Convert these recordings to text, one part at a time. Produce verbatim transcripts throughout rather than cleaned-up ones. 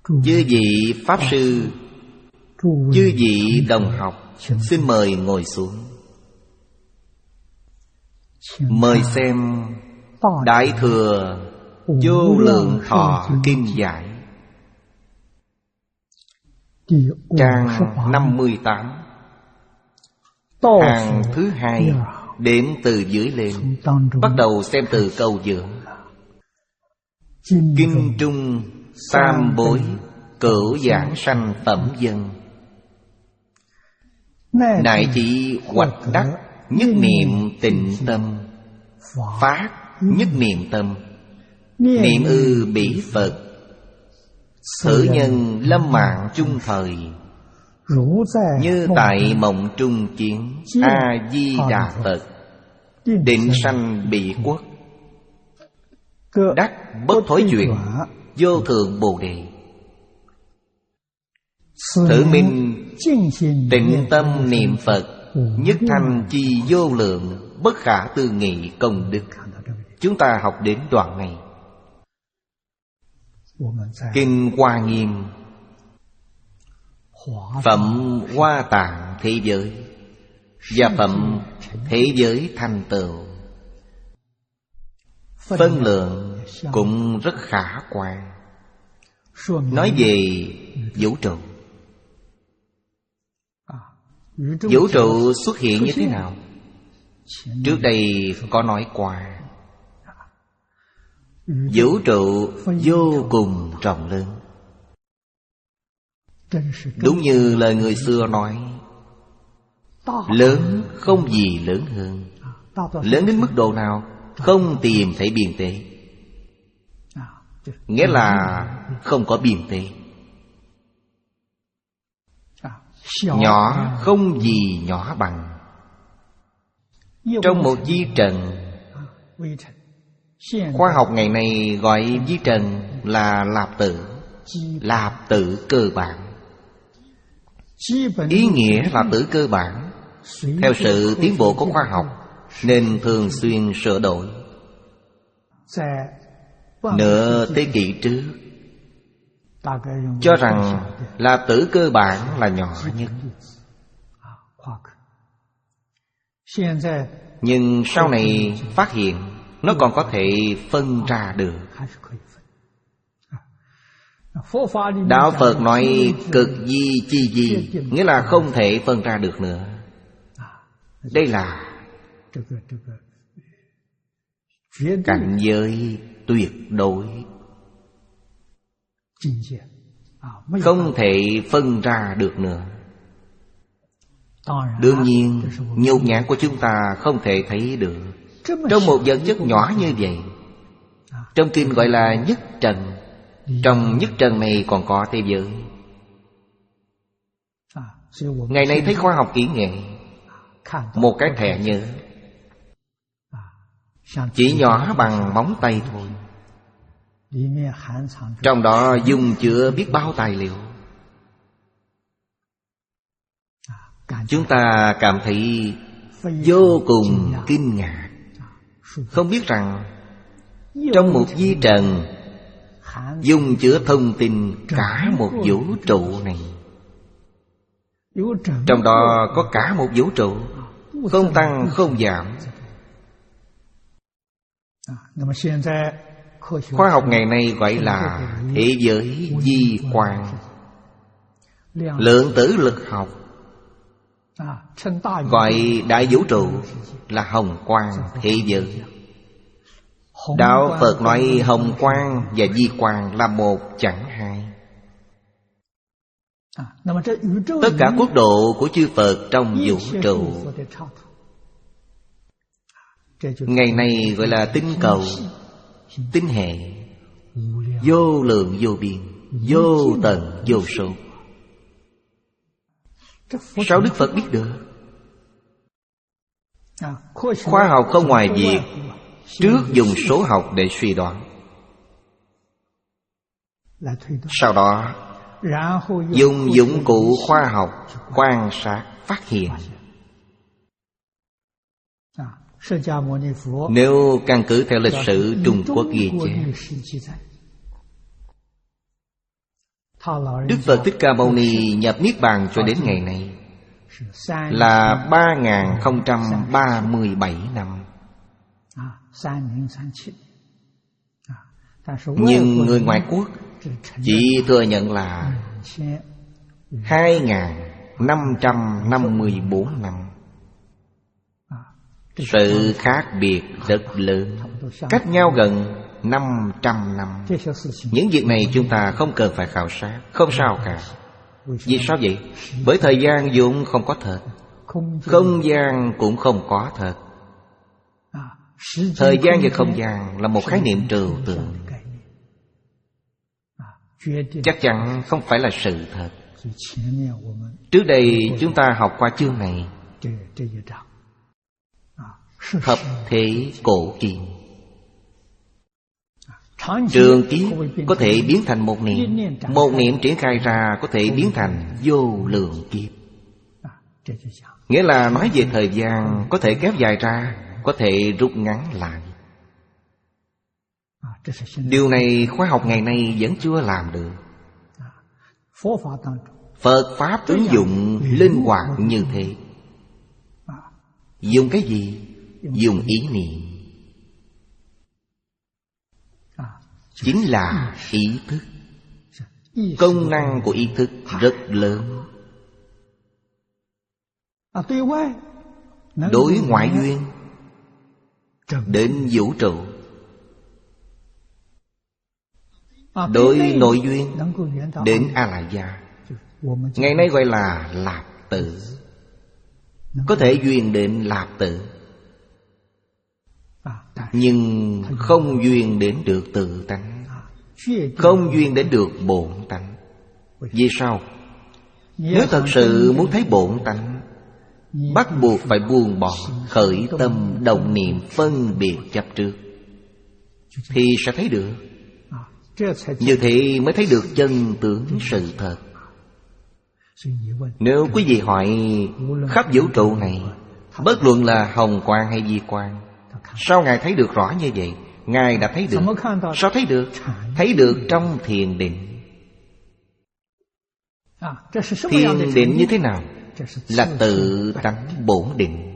Chư vị Pháp Sư, chư vị đồng học, xin mời ngồi xuống. Mời xem Đại Thừa Vô Lượng Thọ Kinh Giải, trang năm mươi tám, hàng thứ hai, đếm từ dưới lên. Bắt đầu xem từ câu giữa. Kinh trung tam bối, cửu giảng sanh phẩm dân. Đại chỉ hoạch đắc, nhất niệm tịnh tâm. Phát nhất niệm tâm, niệm ư bỉ Phật. Thử nhân lâm mạng chung thời, như tại mộng trung kiến. A-di-đà Phật, định sanh bị quốc. Đắc bất thối chuyển, vô thượng Bồ Đề. Thử minh tịnh tâm niệm Phật, nhất thanh chi vô lượng, bất khả tư nghị công đức. Chúng ta học đến đoạn này. Kinh Hoa Nghiêm, phẩm Hoa Tạng thế giới và phẩm thế giới thành tựu, phân lượng cũng rất khả quan. Nói về vũ trụ. Vũ trụ xuất hiện như thế nào? Trước đây có nói qua. Vũ trụ vô cùng rộng lớn. Đúng như lời người xưa nói, lớn không gì lớn hơn. Lớn đến mức độ nào? Không tìm thấy biên tế. Nghĩa là không có biên tế. Nhỏ không gì nhỏ bằng. Trong một vi trần, khoa học ngày nay gọi vi trần là lạp tử. Lạp tử cơ bản. Ý nghĩa lạp tử cơ bản theo sự tiến bộ của khoa học nên thường xuyên sửa đổi. Nửa thế kỷ trước cho rằng lạp tử cơ bản là nhỏ nhất. Nhưng sau này phát hiện nó còn có thể phân ra được. Đạo Phật nói cực di chi di, nghĩa là không thể phân ra được nữa. Đây là cảnh giới tuyệt đối, không thể phân ra được nữa. Đương nhiên nhục nhãn của chúng ta không thể thấy được. Trong một vật chất nhỏ như vậy, trong kinh gọi là nhất trần. Trong nhất trần này còn có thế giới. Ngày nay thấy khoa học kỹ nghệ, một cái thẻ nhớ chỉ nhỏ bằng móng tay thôi, trong đó dung chứa biết bao tài liệu. Chúng ta cảm thấy vô cùng kinh ngạc, không biết rằng trong một vi trần dung chứa thông tin cả một vũ trụ này. Trong đó có cả một vũ trụ, không tăng không giảm. Khoa học ngày nay gọi là thế giới di quang. Lượng tử lực học gọi đại vũ trụ là hồng quang thế giới. Đạo Phật nói hồng quang và di quang là một chẳng hai. Tất cả quốc độ của chư Phật trong vũ trụ ngày nay gọi là tinh cầu, tinh hệ, vô lượng vô biên, vô tận vô số. Sao Đức Phật biết được? Khoa học không ngoài việc trước dùng số học để suy đoán, sau đó dùng dụng cụ khoa học quan sát phát hiện. Nếu căn cứ theo lịch sử Trung Quốc ghi chép, Đức Phật Thích Ca Mâu Ni nhập Niết Bàn cho đến ngày này là ba nghìn không trăm ba mươi bảy năm. Nhưng người ngoại quốc chỉ thừa nhận là hai nghìn năm trăm năm mươi bốn năm. Sự khác biệt rất lớn, cách nhau gần năm trăm năm. Những việc này chúng ta không cần phải khảo sát, không sao cả. Vì sao vậy? Bởi thời gian vốn không có thật, không gian cũng không có thật. Thời gian và không gian là một khái niệm trừu tượng, chắc chắn không phải là sự thật. Trước đây chúng ta học qua chương này, Thập thế cổ kim. Trường kiếp có thể biến thành một niệm, một niệm triển khai ra có thể biến thành vô lượng kiếp. Nghĩa là nói về thời gian có thể kéo dài ra, có thể rút ngắn lại. Điều này khoa học ngày nay vẫn chưa làm được. Phật Pháp ứng dụng linh hoạt như thế. Dùng cái gì? Dùng ý niệm. Chính là ý thức. Công năng của ý thức rất lớn. Đối ngoại duyên đến vũ trụ, đối nội duyên đến A La Gia. Ngày nay gọi là Lạp Tử. Có thể duyên đến Lạp Tử, nhưng không duyên đến được tự tánh, không duyên đến được bổn tánh. Vì sao? Nếu thật sự muốn thấy bổn tánh, bắt buộc phải buông bỏ khởi tâm động niệm phân biệt chấp trước, thì sẽ thấy được. Như thế mới thấy được chân tướng sự thật. Nếu quý vị hỏi khắp vũ trụ này, bất luận là hồng quang hay vi quang, sao Ngài thấy được rõ như vậy? Ngài đã thấy được. Sao thấy được? Thấy được trong thiền định. Thiền định như thế nào? Là tự tánh bổn định.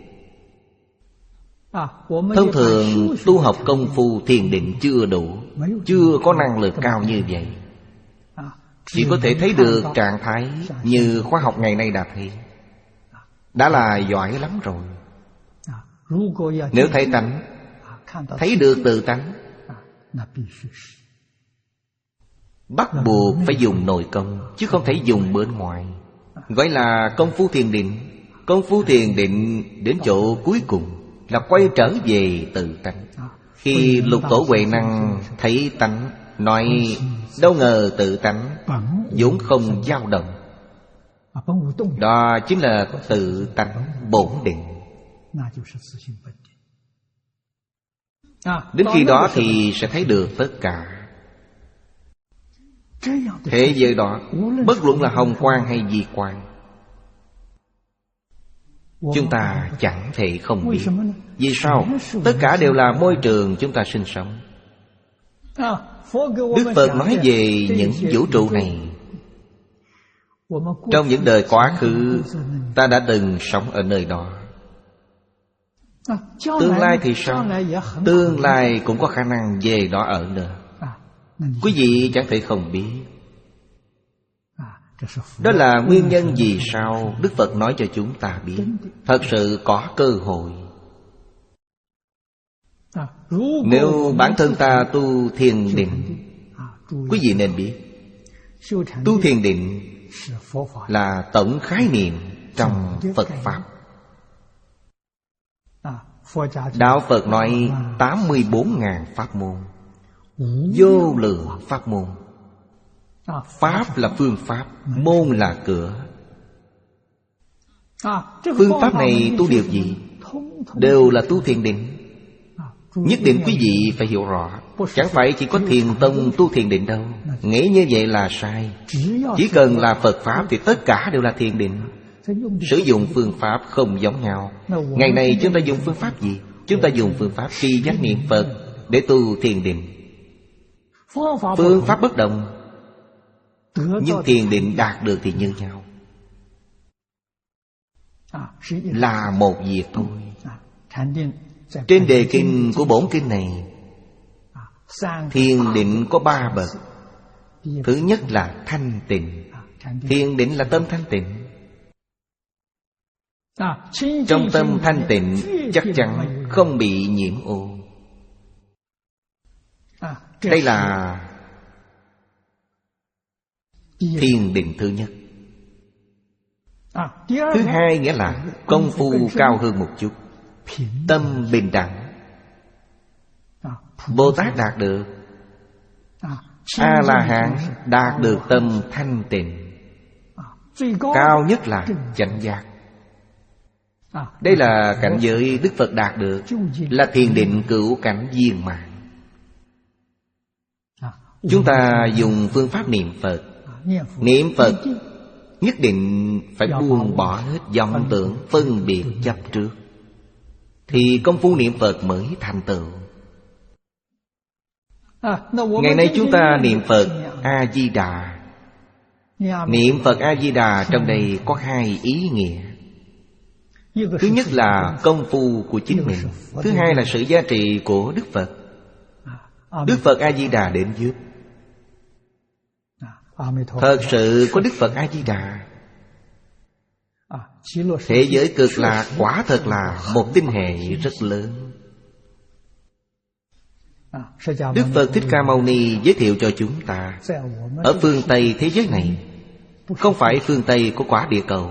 Thông thường tu học công phu thiền định chưa đủ, chưa có năng lực cao như vậy. Chỉ có thể thấy được trạng thái như khoa học ngày nay đã thấy, đã là giỏi lắm rồi. Nếu thấy tánh, thấy được tự tánh, bắt buộc phải dùng nội công, chứ không thể dùng bên ngoài. Gọi là công phu thiền định. Công phu thiền định đến chỗ cuối cùng là quay trở về tự tánh. Khi Lục Tổ Huệ Năng thấy tánh, nói đâu ngờ tự tánh vốn không dao động. Đó chính là tự tánh bổn định. Đến khi đó thì sẽ thấy được tất cả. Thế giới đó, bất luận là hồng quang hay vi quang, chúng ta chẳng thể không biết. Vì sao? Tất cả đều là môi trường chúng ta sinh sống. Đức Phật nói về những vũ trụ này. Trong những đời quá khứ, ta đã từng sống ở nơi đó. Tương lai thì sao? Tương lai cũng có khả năng về đó ở nữa. Quý vị chẳng thể không biết. Đó là nguyên nhân vì sao Đức Phật nói cho chúng ta biết. Thật sự có cơ hội. Nếu bản thân ta tu thiền định, quý vị nên biết, tu thiền định là tổng khái niệm trong Phật Pháp. Đạo Phật nói tám mươi bốn ngàn pháp môn, vô lượng pháp môn. Pháp là phương pháp, môn là cửa. Phương pháp này tu điều gì? Đều là tu thiền định. Nhất định quý vị phải hiểu rõ. Chẳng phải chỉ có thiền tông tu thiền định đâu. Nghĩ như vậy là sai. Chỉ cần là Phật Pháp thì tất cả đều là thiền định. Sử dụng phương pháp không giống nhau. Ngày nay chúng ta dùng phương pháp gì? Chúng ta dùng phương pháp tri giác niệm Phật để tu thiền định. Phương pháp bất đồng. Nhưng thiền định đạt được thì như nhau, là một việc thôi. Trên đề kinh của bổn kinh này, thiền định có ba bậc. Thứ nhất là thanh tịnh. Thiền định là tâm thanh tịnh. Trong tâm thanh tịnh chắc chắn không bị nhiễm ô. Đây là thiền định thứ nhất. Thứ hai nghĩa là công phu cao hơn một chút, tâm bình đẳng. Bồ Tát đạt được, A-la-hán đạt được tâm thanh tịnh. Cao nhất là chánh giác. Đây là cảnh giới Đức Phật đạt được, là thiền định cửu cảnh viên mãn. Chúng ta dùng phương pháp niệm Phật. Niệm Phật nhất định phải buông bỏ hết vọng tưởng phân biệt chấp trước, thì công phu niệm Phật mới thành tựu. Ngày nay chúng ta niệm Phật A-di-đà. Niệm Phật A-di-đà trong đây có hai ý nghĩa. Thứ nhất là công phu của chính mình. Thứ hai là sự giá trị của Đức Phật. Đức Phật A-di-đà đến giúp. Thật sự có Đức Phật A-di-đà, thế giới cực lạc quả thật là một tinh hệ rất lớn. Đức Phật Thích Ca Mâu Ni giới thiệu cho chúng ta, ở phương Tây thế giới này, không phải phương Tây của quả địa cầu.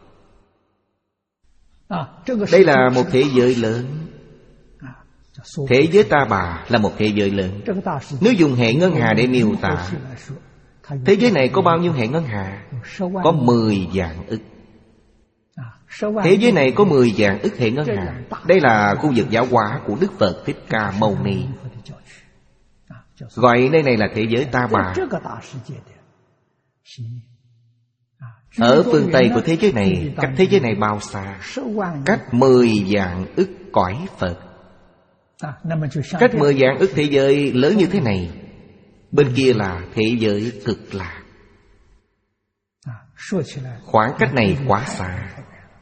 Đây là một thế giới lớn. Thế giới Ta Bà là một thế giới lớn. Nếu dùng hệ ngân hà để miêu tả, thế giới này có bao nhiêu hệ ngân hà? Có mười vạn ức. Thế giới này có mười vạn ức hệ ngân hà. Đây là khu vực giáo hóa của Đức Phật Thích Ca Mâu Ni. Gọi nơi này là thế giới Ta Bà. Ở phương Tây của thế giới này, cách thế giới này bao xa? Cách mười vạn ức cõi Phật. Cách mười vạn ức thế giới lớn như thế này, bên kia là thế giới cực lạc. Khoảng cách này quá xa.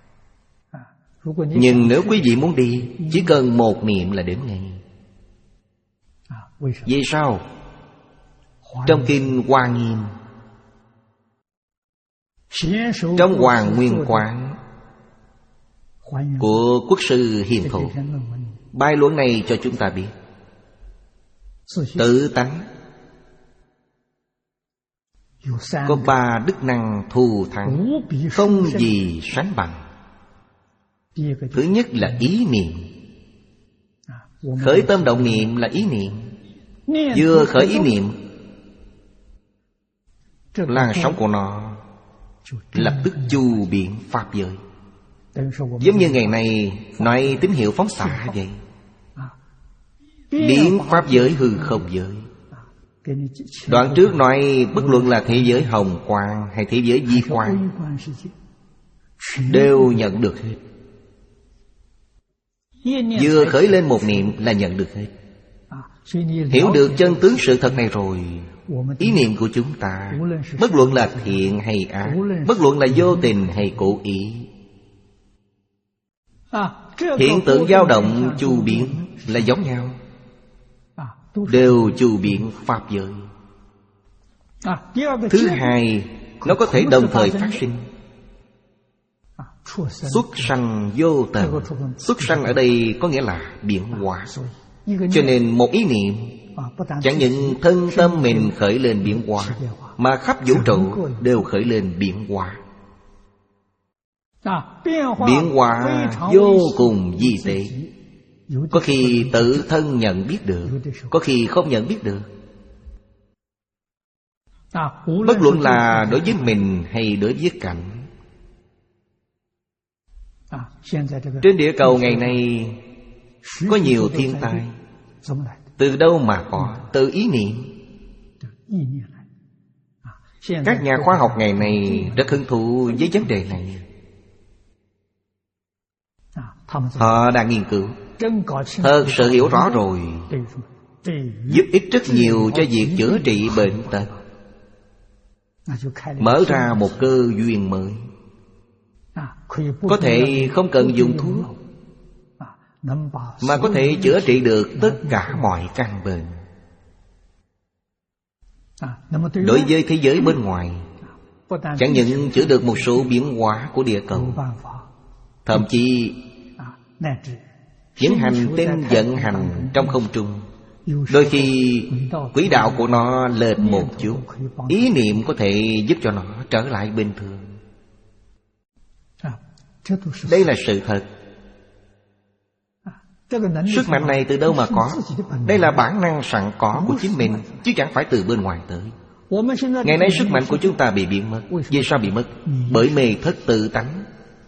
Nhưng nếu quý vị muốn đi, chỉ cần một niệm là đến ngay. Vì sao? Trong kinh Hoa Nghiêm, trong Hoàng Nguyên Quán của Quốc sư Hiền Thụ, bài luận này cho chúng ta biết tự tánh có ba đức năng thù thắng, không gì sánh bằng. Thứ nhất là ý niệm. Khởi tâm động niệm là ý niệm. Vừa khởi ý niệm, làn sóng của nó lập tức chu biến pháp giới. Giống như ngày nay nói tín hiệu phóng xạ vậy, biến pháp giới hư không giới. Đoạn trước nói bất luận là thế giới hồng quang hay thế giới di quang đều nhận được hết. Vừa khởi lên một niệm là nhận được hết. Hiểu được chân tướng sự thật này rồi, ý niệm của chúng ta, bất luận là thiện hay ác, bất luận là vô tình hay cố ý, hiện tượng dao động chu biến là giống nhau, đều chu biến pháp giới. Thứ hai, nó có thể đồng thời phát sinh. Xuất sanh vô tận. Xuất sanh ở đây có nghĩa là biến hóa. Cho nên một ý niệm chẳng những thân tâm mình khởi lên biến hóa, mà khắp vũ trụ đều khởi lên biến hóa. Biến hóa vô cùng vi tế. Có khi tự thân nhận biết được, có khi không nhận biết được. Bất luận là đối với mình hay đối với cảnh. Trên địa cầu ngày nay có nhiều thiên tai. Từ đâu mà có? Từ ý niệm. Các nhà khoa học ngày nay rất hứng thú với vấn đề này. Họ đang nghiên cứu, thật sự hiểu rõ rồi, giúp ích rất nhiều cho việc chữa trị bệnh tật. mở ra một cơ duyên mới. Có thể không cần dùng thuốc, mà có thể chữa trị được tất cả mọi căn bệnh. Đối với thế giới bên ngoài, chẳng những chữa được một số biến hóa của địa cầu, thậm chí những hành tinh vận hành trong không trung, đôi khi quỹ đạo của nó lệch một chút, ý niệm có thể giúp cho nó trở lại bình thường. Đây là sự thật. Sức mạnh này từ đâu mà có? Đây là bản năng sẵn có của chính mình, chứ chẳng phải từ bên ngoài tới. Ngày nay sức mạnh của chúng ta bị biến mất. Vì sao bị mất? Bởi mê thất tự tánh.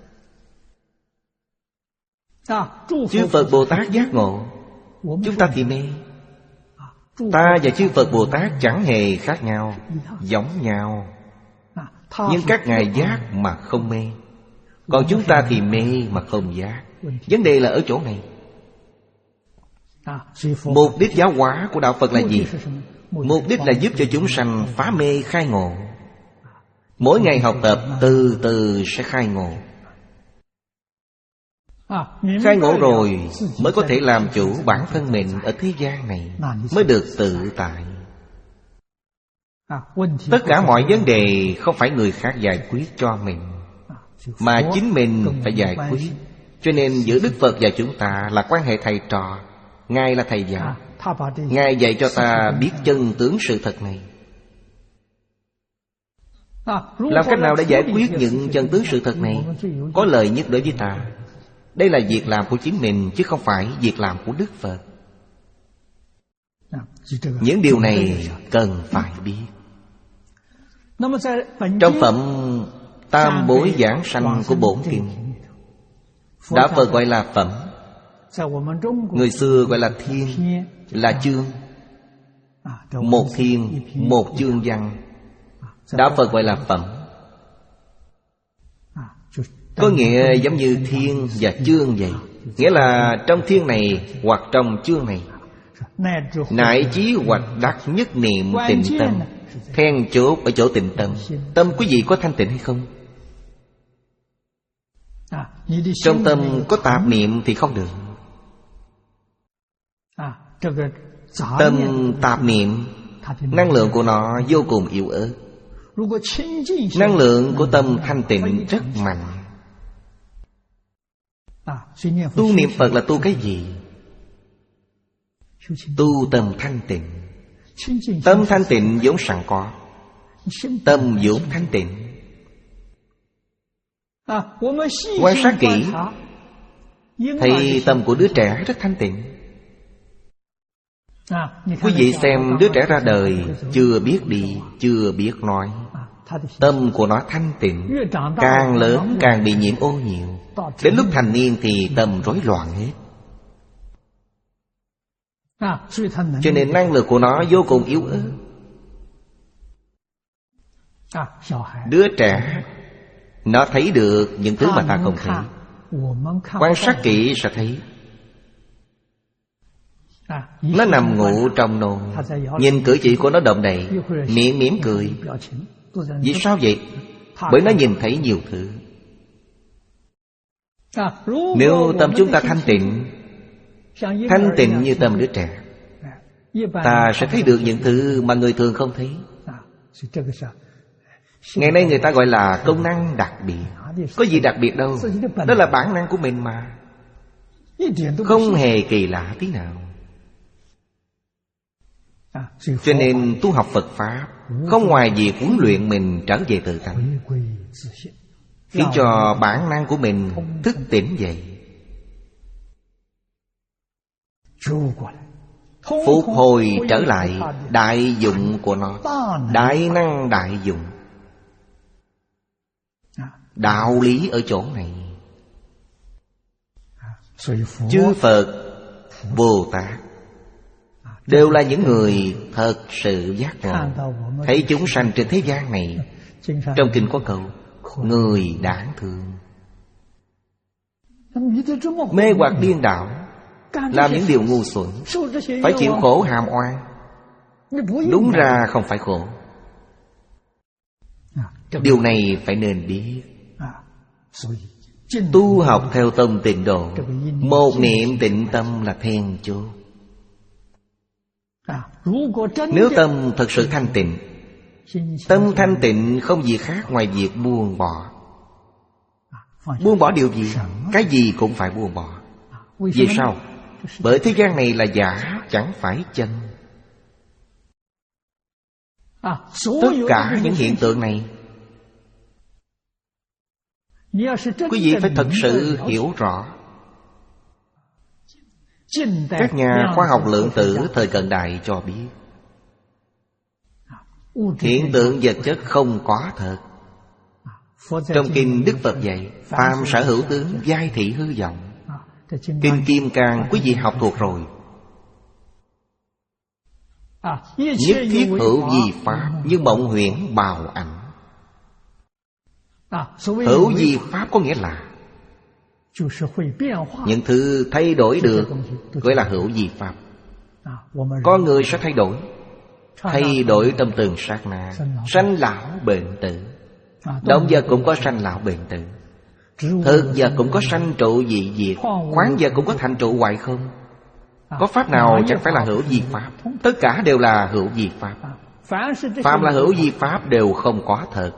Chư Phật Bồ Tát giác ngộ, chúng ta thì mê. Ta và chư Phật Bồ Tát chẳng hề khác nhau, giống nhau. Nhưng các ngài giác mà không mê, còn chúng ta thì mê mà không giác. Vấn đề là ở chỗ này. Mục đích giáo hóa của Đạo Phật là gì? Mục đích là giúp cho chúng sanh phá mê khai ngộ. Mỗi ngày học tập, từ từ sẽ khai ngộ. Khai ngộ rồi mới có thể làm chủ bản thân mình ở thế gian này, mới được tự tại. Tất cả mọi vấn đề không phải người khác giải quyết cho mình, mà chính mình phải giải quyết. Cho nên giữa Đức Phật và chúng ta là quan hệ thầy trò. Ngài là thầy giáo, Ngài dạy cho ta biết chân tướng sự thật này. Làm cách nào để giải quyết những chân tướng sự thật này có lợi nhất đối với ta? Đây là việc làm của chính mình, chứ không phải việc làm của Đức Phật. Những điều này cần phải biết. Trong phẩm Tam Bối Giảng Sanh của Bổn Kinh, Đạo Phật gọi là phẩm, người xưa gọi là thiên, là chương. Một thiên, một chương văn. Đạo Phật gọi là phẩm, có nghĩa giống như thiên và chương vậy. Nghĩa là trong thiên này hoặc trong chương này, nại chí hoạch đắc nhất niệm tịnh tâm. Then chốt ở chỗ tịnh tâm. Tâm quý vị có thanh tịnh hay không? Trong tâm có tạp niệm thì không được. Tâm tạp niệm, năng lượng của nó vô cùng yếu ớt. Năng lượng của tâm thanh tịnh rất mạnh. Tu niệm Phật là tu cái gì? Tu tâm thanh tịnh. Tâm thanh tịnh vốn sẵn có. Tâm vốn thanh tịnh. Quan sát kỹ, thấy tâm của đứa trẻ rất thanh tịnh. Quý vị xem đứa trẻ ra đời, chưa biết đi, chưa biết nói, tâm của nó thanh tịnh. Càng lớn càng bị nhiễm ô nhiễm. Đến lúc thành niên thì tâm rối loạn hết. Cho nên năng lực của nó vô cùng yếu ớt. Đứa trẻ nó thấy được những thứ mà ta không thấy. Quan sát kỹ sẽ thấy. Nó nằm ngủ trong nôn, nhìn cử chỉ của nó động đậy, miệng mỉm cười. Vì sao vậy? Bởi nó nhìn thấy nhiều thứ. Nếu tâm chúng ta thanh tịnh, thanh tịnh như tâm đứa trẻ, ta sẽ thấy được những thứ mà người thường không thấy. Ngày nay người ta gọi là công năng đặc biệt. Có gì đặc biệt đâu, đó là bản năng của mình mà, không hề kỳ lạ tí nào. Cho nên tu học Phật Pháp không ngoài việc huấn luyện mình trở về tự tánh, khiến cho bản năng của mình thức tỉnh dậy, phục hồi trở lại đại dụng của nó. Đại năng đại dụng. Đạo lý ở chỗ này. Chư Phật Bồ Tát đều là những người thật sự giác ngộ, thấy chúng sanh trên thế gian này. Trong kinh có câu người đáng thương. Mê hoặc điên đảo, làm những điều ngu xuẩn, phải chịu khổ hàm oan. Đúng ra không phải khổ. Điều này phải nên biết. Tu học theo tông tịnh độ, một niệm tịnh tâm là then chốt. Nếu tâm thật sự thanh tịnh, tâm thanh tịnh không gì khác ngoài việc buông bỏ. Buông bỏ điều gì? Cái gì cũng phải buông bỏ. Vì sao? Bởi thế gian này là giả, chẳng phải chân. Tất cả những hiện tượng này, quý vị phải thật sự hiểu rõ. Các nhà khoa học lượng tử thời cận đại cho biết hiện tượng vật chất không có thật. Trong kinh Đức Phật dạy phàm sở hữu tướng, giai thị hư vọng. Kinh Kim Cang quý vị học thuộc rồi. Nhất thiết hữu vi pháp, như mộng huyễn bào ảnh. Hữu vi pháp có nghĩa là những thứ thay đổi được, gọi là hữu vi pháp. Con người sẽ thay đổi, thay đổi tâm từng sát na, sanh lão bệnh tử. Động vật cũng có sanh lão bệnh tử, thực vật cũng có sanh trụ dị diệt, khoáng vật cũng có thành trụ hoại không. Có pháp nào chẳng phải là hữu vi pháp? Tất cả đều là hữu vi pháp. Phàm là hữu vi pháp đều không có thật.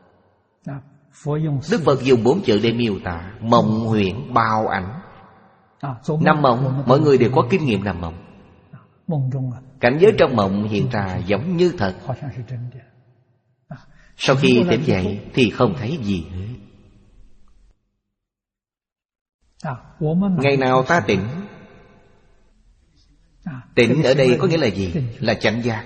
Đức Phật dùng bốn chữ để miêu tả mộng huyễn bào ảnh. Nằm mộng, mọi người đều có kinh nghiệm nằm mộng. Cảnh giới trong mộng hiện ra giống như thật. Sau khi tỉnh dậy thì không thấy gì hết. Ngày nào ta tỉnh? Tỉnh ở đây có nghĩa là gì? Là chánh giác,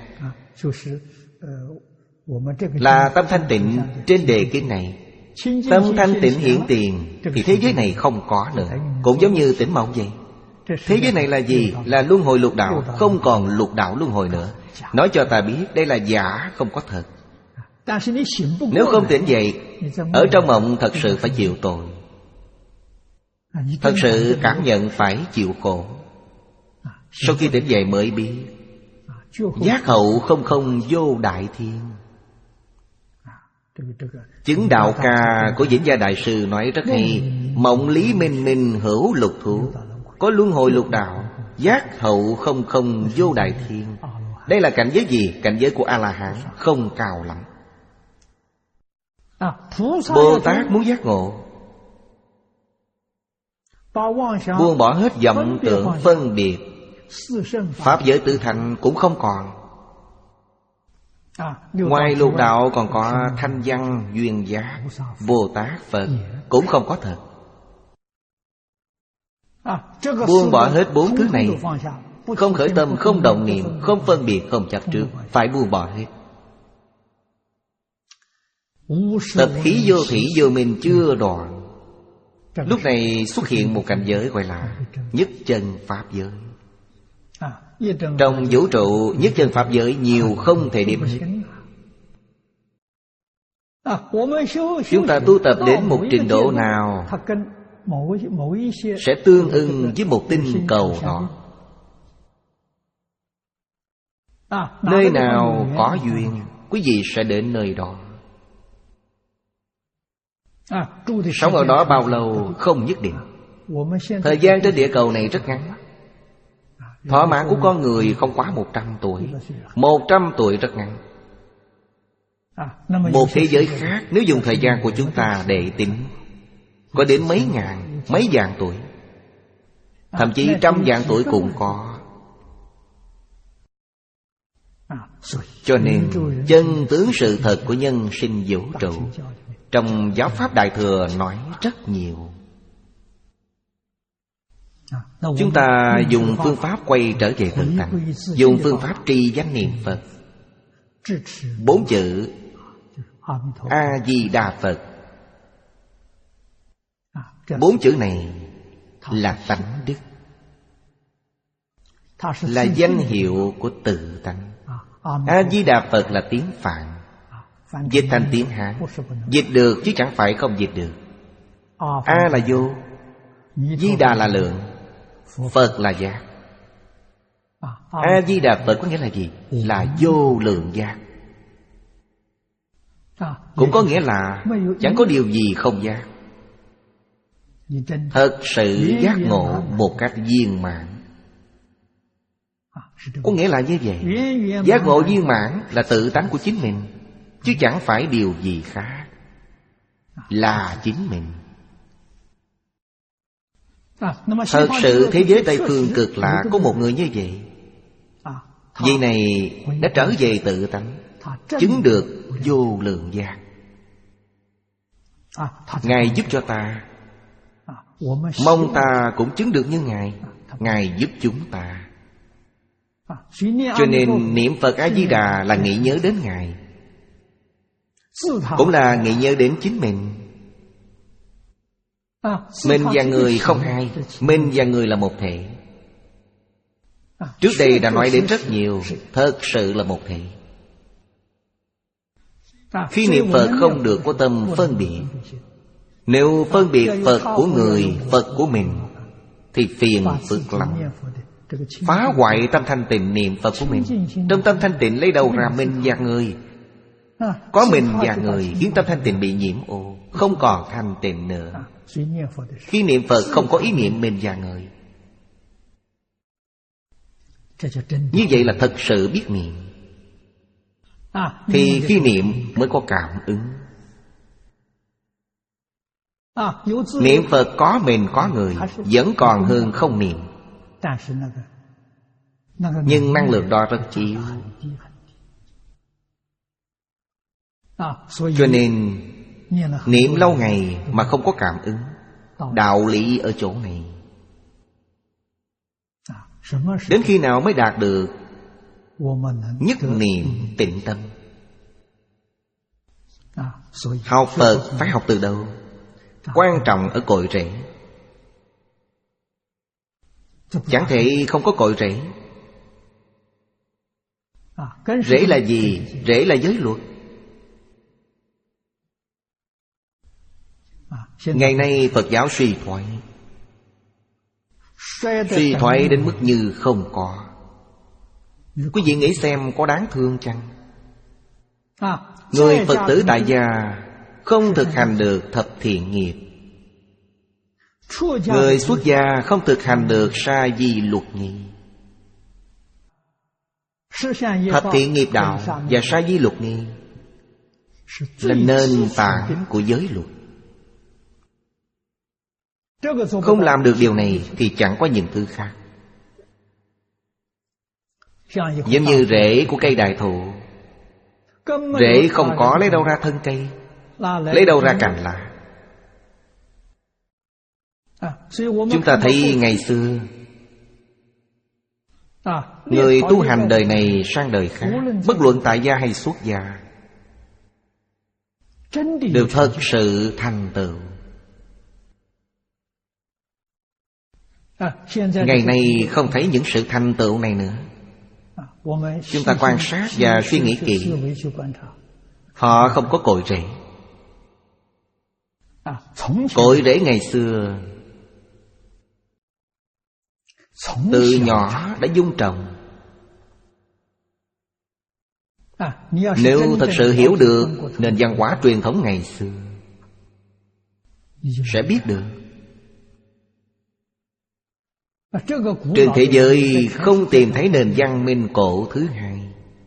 là tâm thanh tịnh. Trên đề kinh này, tâm thanh tịnh hiển tiền thì thế giới này không có nữa. Cũng giống như tỉnh mộng vậy. Thế giới này là gì? Là luân hồi lục đạo, không còn lục đạo luân hồi nữa. Nói cho ta biết đây là giả, không có thật. Nếu không tỉnh dậy, ở trong mộng thật sự phải chịu tội, thật sự cảm nhận phải chịu khổ. Sau khi tỉnh dậy mới biết giác hậu không không vô đại thiên. Chứng đạo ca của Diễn Gia Đại Sư nói rất hay. Mộng lý minh minh hữu lục thú, có luân hồi lục đạo, giác hậu không không vô đại thiên. Đây là cảnh giới gì? Cảnh giới của A-la-hán, không cao lắm. Bồ Tát muốn giác ngộ, buông bỏ hết vọng tưởng phân biệt, pháp giới tự thành cũng không còn. Ngoài lục đạo còn có thanh văn, duyên giác, Bồ Tát, Phật cũng không có thật. Buông bỏ hết bốn thứ này, không khởi tâm, không động niệm, không phân biệt, không chấp trước, phải buông bỏ hết. Tập khí vô thủy vô minh chưa đoạn. Lúc này xuất hiện một cảnh giới gọi là nhất chân pháp giới. Trong vũ trụ, nhất chân pháp giới nhiều không thể đếm hết. Chúng ta tu tập đến một trình độ nào sẽ tương ưng với một tinh cầu đó. Nơi nào có duyên, quý vị sẽ đến nơi đó. Sống ở đó bao lâu không nhất định. Thời gian trên địa cầu này rất ngắn. Thọ mạng của con người không quá một trăm tuổi. Một trăm tuổi rất ngắn. Một thế giới khác, nếu dùng thời gian của chúng ta để tính, có đến mấy ngàn, mấy vạn tuổi, thậm chí trăm vạn tuổi cũng có. Cho nên chân tướng sự thật của nhân sinh vũ trụ trong giáo pháp Đại Thừa nói rất nhiều. Chúng ta dùng phương pháp quay trở về tự tánh, dùng phương pháp trì danh niệm Phật. Bốn chữ A-di-đà Phật, bốn chữ này là tánh đức, là danh hiệu của tự tánh. A-di-đà Phật là tiếng Phạn, dịch thành tiếng Hán. Dịch được chứ chẳng phải không dịch được. A là vô, Di-đà là lượng, Phật là giác. A-di-đà Phật có nghĩa là gì? Là vô lượng giác. cũng có nghĩa là chẳng có điều gì không giác. Thật sự giác ngộ một cách viên mãn. Có nghĩa là như vậy. Giác ngộ viên mãn là tự tánh của chính mình, chứ chẳng phải điều gì khác. Là chính mình. Thật sự thế giới Tây Phương Cực Lạc có một người như vậy. Vị này đã trở về tự tánh, chứng được vô lượng giác. Ngài giúp cho ta, mong ta cũng chứng được như Ngài. Ngài giúp chúng ta. Cho nên niệm Phật A-di-đà là nghĩ nhớ đến Ngài, cũng là nghĩ nhớ đến chính mình. Mình và người không hai, mình và người là một thể. Trước đây đã nói đến rất nhiều. Thật sự là một thể. Khi niệm Phật không được có tâm phân biệt. Nếu phân biệt Phật của người, Phật của mình, thì phiền phức lắm. Phá hoại tâm thanh tịnh niệm Phật của mình. Trong tâm thanh tịnh lấy đầu ra mình và người. Có mình và người khiến tâm thanh tịnh bị nhiễm ô, không còn thanh tịnh nữa. Khi niệm Phật không có ý niệm mình và người. Như vậy là thật sự biết niệm. Thì khi niệm mới có cảm ứng. Niệm Phật có mình có người vẫn còn hơn không niệm. Nhưng năng lượng đó rất yếu. Cho nên niệm lâu ngày mà không có cảm ứng. Đạo lý ở chỗ này. Đến khi nào mới đạt được nhất niệm tịnh tâm? Học Phật phải học từ đâu? Quan trọng ở cội rễ. Chẳng thể không có cội rễ. Rễ là gì? Rễ là giới luật. Ngày nay Phật giáo suy thoái. Suy thoái đến mức như không có. Quý vị nghĩ xem có đáng thương chăng? Người Phật tử tại gia không thực hành được thập thiện nghiệp. Người xuất gia không thực hành được sa di luật nghi. Thập thiện nghiệp đạo và sa di luật nghi là nền tảng của giới luật. Không làm được điều này thì chẳng có những thứ khác. Giống như rễ của cây đại thụ. Rễ không có lấy đâu ra thân cây, lấy đâu ra cành lá. Chúng ta thấy ngày xưa người tu hành đời này sang đời khác, bất luận tại gia hay xuất gia, đều thật sự thành tựu. Ngày nay không thấy những sự thành tựu này nữa. Chúng ta quan sát và suy nghĩ kỹ. Họ không có cội rễ. Cội rễ ngày xưa từ nhỏ đã dung trồng. Nếu thật sự hiểu được nền văn hóa truyền thống ngày xưa, sẽ biết được trên thế giới không tìm thấy nền văn minh cổ thứ hai.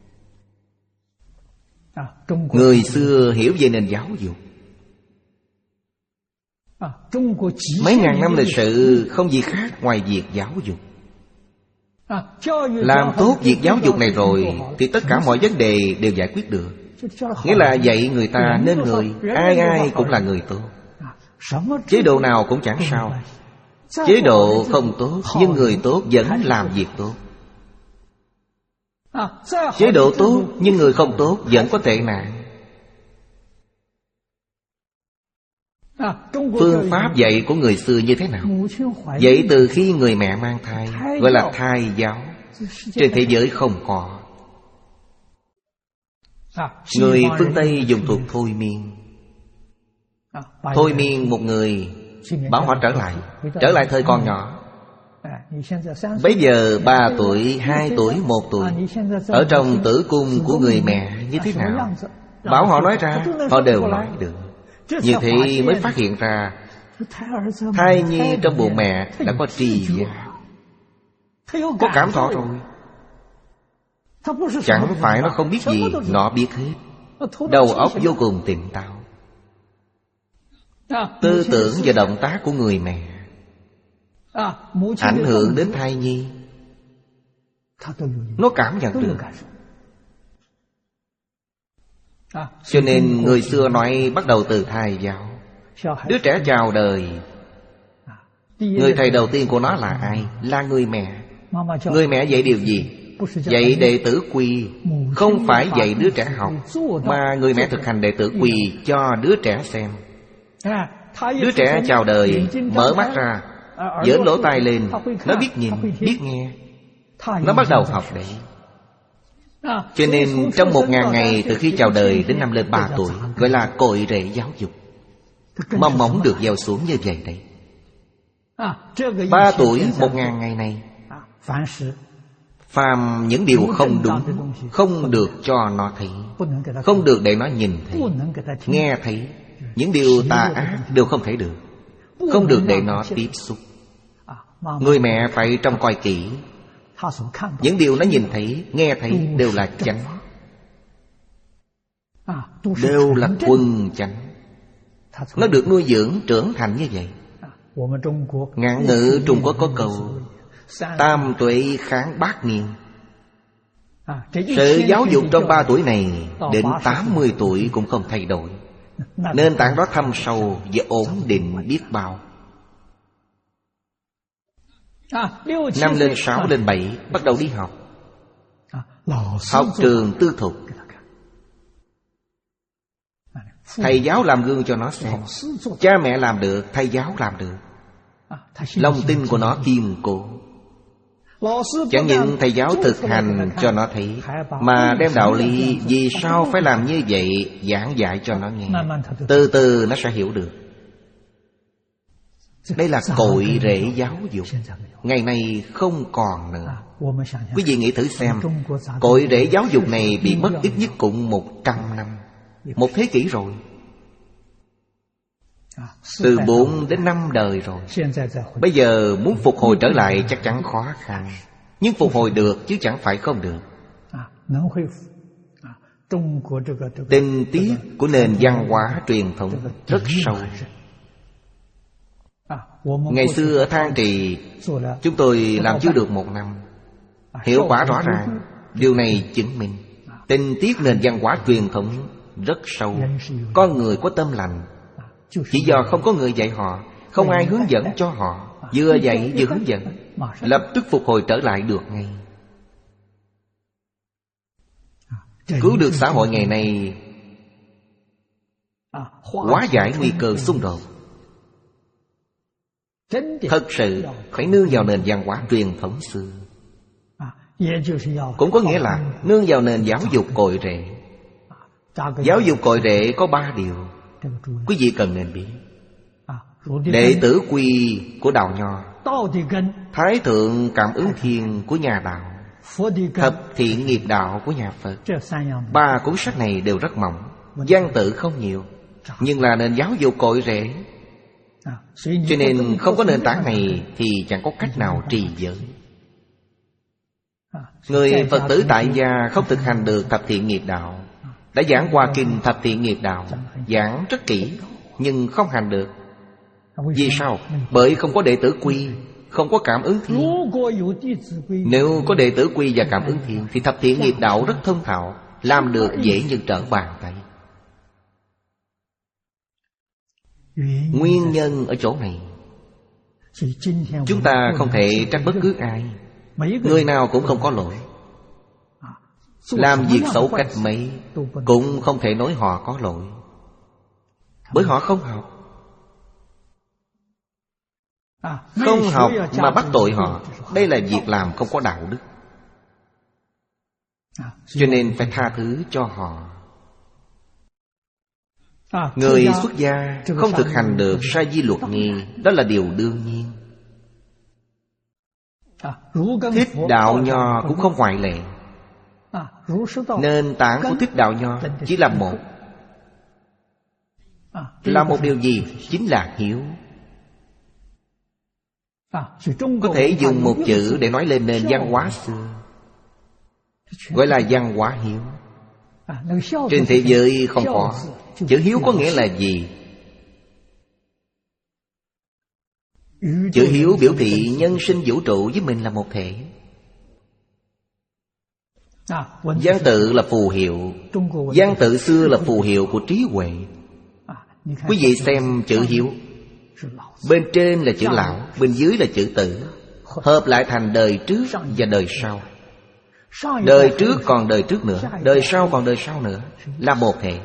Người xưa hiểu về nền giáo dục. Mấy ngàn năm lịch sử không gì khác ngoài việc giáo dục. Làm tốt việc giáo dục này rồi thì tất cả mọi vấn đề đều giải quyết được. Nghĩa là dạy người ta nên người, ai ai cũng là người tốt. Chế độ nào cũng chẳng sao. Chế độ không tốt nhưng người tốt vẫn làm việc tốt. Chế độ tốt nhưng người không tốt vẫn có tệ nạn. Phương pháp dạy của người xưa như thế nào? Dạy từ khi người mẹ mang thai, gọi là thai giáo. Trên thế giới không có. Người phương Tây dùng thuật thôi miên. Thôi miên một người, bảo họ trở lại, trở lại thời còn nhỏ. Bây giờ ba tuổi, hai tuổi, một tuổi, ở trong tử cung của người mẹ như thế nào? Bảo họ nói ra, họ đều nói được. Như thế mới phát hiện ra thai nhi trong bụng mẹ đã có tri giác, có cảm thọ rồi. Chẳng phải nó không biết gì, nó biết hết. Đầu óc vô cùng tỉnh táo. Tư tưởng và động tác của người mẹ ảnh hưởng đến thai nhi, nó cảm nhận được. Cho nên người xưa nói bắt đầu từ thai giáo. Đứa trẻ chào đời, người thầy đầu tiên của nó là ai? Là người mẹ. Người mẹ dạy điều gì? Dạy đệ tử quy. Không phải dạy đứa trẻ học, mà người mẹ thực hành đệ tử quy cho đứa trẻ xem. Đứa trẻ chào đời, mở mắt ra, giỡn lỗ tai lên, nó biết nhìn, biết nghe. Nó bắt đầu học đấy. Cho nên trong một ngàn ngày từ khi chào đời đến năm lên ba tuổi, gọi là cội rễ giáo dục. Mầm móng được gieo xuống như vậy đấy. Ba tuổi một ngàn ngày này, phàm những điều không đúng, không được cho nó thấy, không được để nó nhìn thấy, nghe thấy. Những điều tà ác đều không thể được, không được để nó tiếp xúc. Người mẹ phải trông coi kỹ. Những điều nó nhìn thấy, nghe thấy đều là chánh, đều là thuần chánh. Nó được nuôi dưỡng trưởng thành như vậy. Ngạn ngữ Trung Quốc có câu tam tuệ kháng bát niên. Sự giáo dục trong ba tuổi này đến tám mươi tuổi cũng không thay đổi. Nền tảng đó thâm sâu và ổn định biết bao. Năm lên sáu lên bảy bắt đầu đi học. Học trường tư thục. Thầy giáo làm gương cho nó xem. Cha mẹ làm được, thầy giáo làm được. Lòng tin của nó kiên cố. Chẳng những thầy giáo thực hành cho nó thấy, mà đem đạo lý vì sao phải làm như vậy giảng dạy cho nó nghe. Từ từ nó sẽ hiểu được. Đây là cội rễ giáo dục. Ngày nay không còn nữa. Quý vị nghĩ thử xem, cội rễ giáo dục này bị mất ít nhất cũng một trăm năm, một thế kỷ rồi. Từ bốn đến năm đời rồi. Bây giờ muốn phục hồi trở lại chắc chắn khó khăn. Nhưng phục hồi được chứ chẳng phải không được. Tình tiết của nền văn hóa truyền thống rất sâu. Ngày xưa ở Thang Trì, chúng tôi làm chưa được một năm, hiệu quả rõ ràng. Điều này chứng minh tình tiết nền văn hóa truyền thống rất sâu. Con người có tâm lành, chỉ do không có người dạy họ, không ai hướng dẫn cho họ. Vừa dạy vừa hướng dẫn, lập tức phục hồi trở lại được ngay. Cứu được xã hội ngày nay, hóa giải nguy cơ xung đột. Thật sự phải nương vào nền văn hóa truyền thống xưa. Cũng có nghĩa là nương vào nền giáo dục cội rễ. Giáo dục cội rễ có ba điều quý vị cần nên biết. Đệ tử quy của đạo Nho, Thái thượng cảm ứng thiên của nhà đạo, Thập thiện nghiệp đạo của nhà Phật. Ba cuốn sách này đều rất mỏng, văn tự không nhiều, nhưng là nền giáo dục cội rễ. Cho nên không có nền tảng này thì chẳng có cách nào trì giới. Người Phật tử tại gia không thực hành được thập thiện nghiệp đạo. Đã giảng qua kinh thập thiện nghiệp đạo, giảng rất kỹ, nhưng không hành được. Vì sao? Bởi không có đệ tử quy, không có cảm ứng thiên. Nếu có đệ tử quy và cảm ứng thiên thì thập thiện nghiệp đạo rất thông thạo, làm được dễ như trở bàn tay. Nguyên nhân ở chỗ này. Chúng ta không thể trách bất cứ ai. Người nào cũng không có lỗi. Làm việc xấu cách mấy cũng không thể nói họ có lỗi, bởi họ không học. Không học mà bắt tội họ, đây là việc làm không có đạo đức. Cho nên phải tha thứ cho họ. Người xuất gia không thực hành được sa di luật nghi, đó là điều đương nhiên. Thích đạo Nho cũng không ngoại lệ. Nền tảng của thích đạo Nho chỉ là một, là một điều gì? Chính là hiếu. Có thể dùng một chữ để nói lên nền văn hóa xưa, gọi là văn hóa hiếu. Trên thế giới không có. Chữ hiếu có nghĩa là gì? Chữ hiếu biểu thị nhân sinh vũ trụ với mình là một thể. Văn tự là phù hiệu. Văn tự xưa là phù hiệu của trí huệ. Quý vị xem chữ hiếu, bên trên là chữ lão, bên dưới là chữ tử, hợp lại thành đời trước và đời sau. Đời trước còn đời trước nữa, đời sau còn đời sau nữa, là một thể.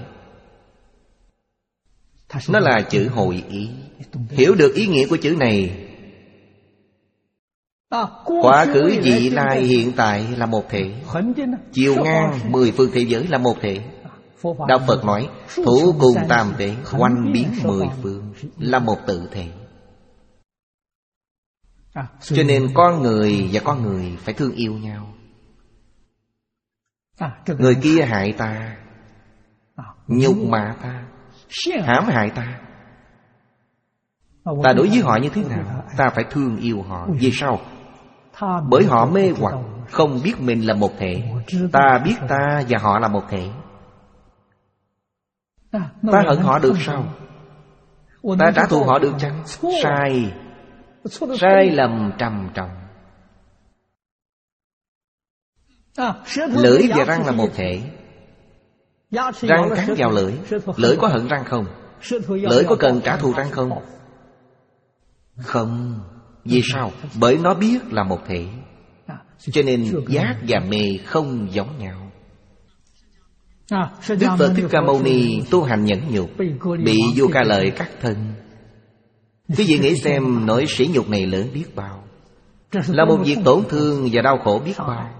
Nó là chữ hội ý. Hiểu được ý nghĩa của chữ này, quá khứ vị lai hiện tại là một thể. Chiều ngang mười phương thế giới là một thể. Đạo Phật nói thủ cùng tam thể, quanh biến mười phương, là một tự thể. Cho nên con người và con người phải thương yêu nhau. Người kia hại ta, nhục mạ ta, hãm hại ta, ta đối với họ như thế nào? Ta phải thương yêu họ. Vì sao? Bởi họ mê hoặc, không biết mình là một thể. Ta biết ta và họ là một thể. Ta hận họ được sao? Ta trả thù họ được chăng? Sai. Sai lầm trầm trọng. Lưỡi và răng là một thể. Răng cắn vào lưỡi. Lưỡi có hận răng không? Lưỡi có cần trả thù răng không? Không. Vì sao? Bởi nó biết là một thể. Cho nên giác và mê không giống nhau. Đức Phật Thích Ca Mâu Ni tu hành nhẫn nhục, bị vua Ca Lợi cắt thân. Quý vị nghĩ xem nỗi sỉ nhục này lớn biết bao, là một việc tổn thương và đau khổ biết bao.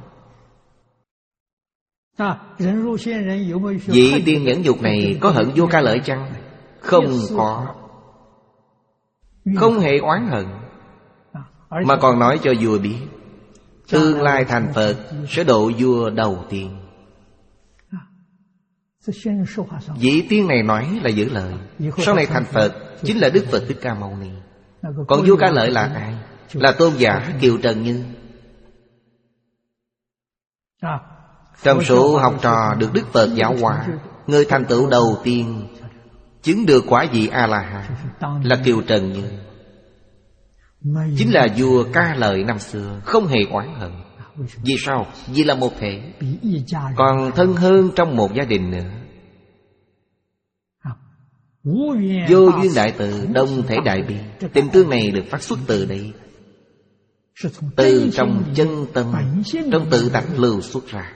Vị tiên nhẫn nhục này có hận vua Ca Lợi chăng? Không có. Không hề oán hận, mà còn nói cho vua biết tương lai thành Phật sẽ độ vua đầu tiên. Vị tiên này nói là giữ lời. Sau này thành Phật chính là Đức Phật Thích Ca Mâu Ni. Còn vua Ca Lợi là ai? Là tôn giả Kiều Trần Như. Trong số học trò được Đức Phật giáo hóa, người thành tựu đầu tiên chứng được quả vị A-la-hán là Kiều Trần Như. Chính là vua Ca Lợi năm xưa, không hề oán hận. Vì sao? Vì là một thể, còn thân hơn trong một gia đình nữa. Vô duyên đại từ, đồng thể đại bi. Tình thương này được phát xuất từ đây, từ trong chân tâm, trong tự tánh lưu xuất ra,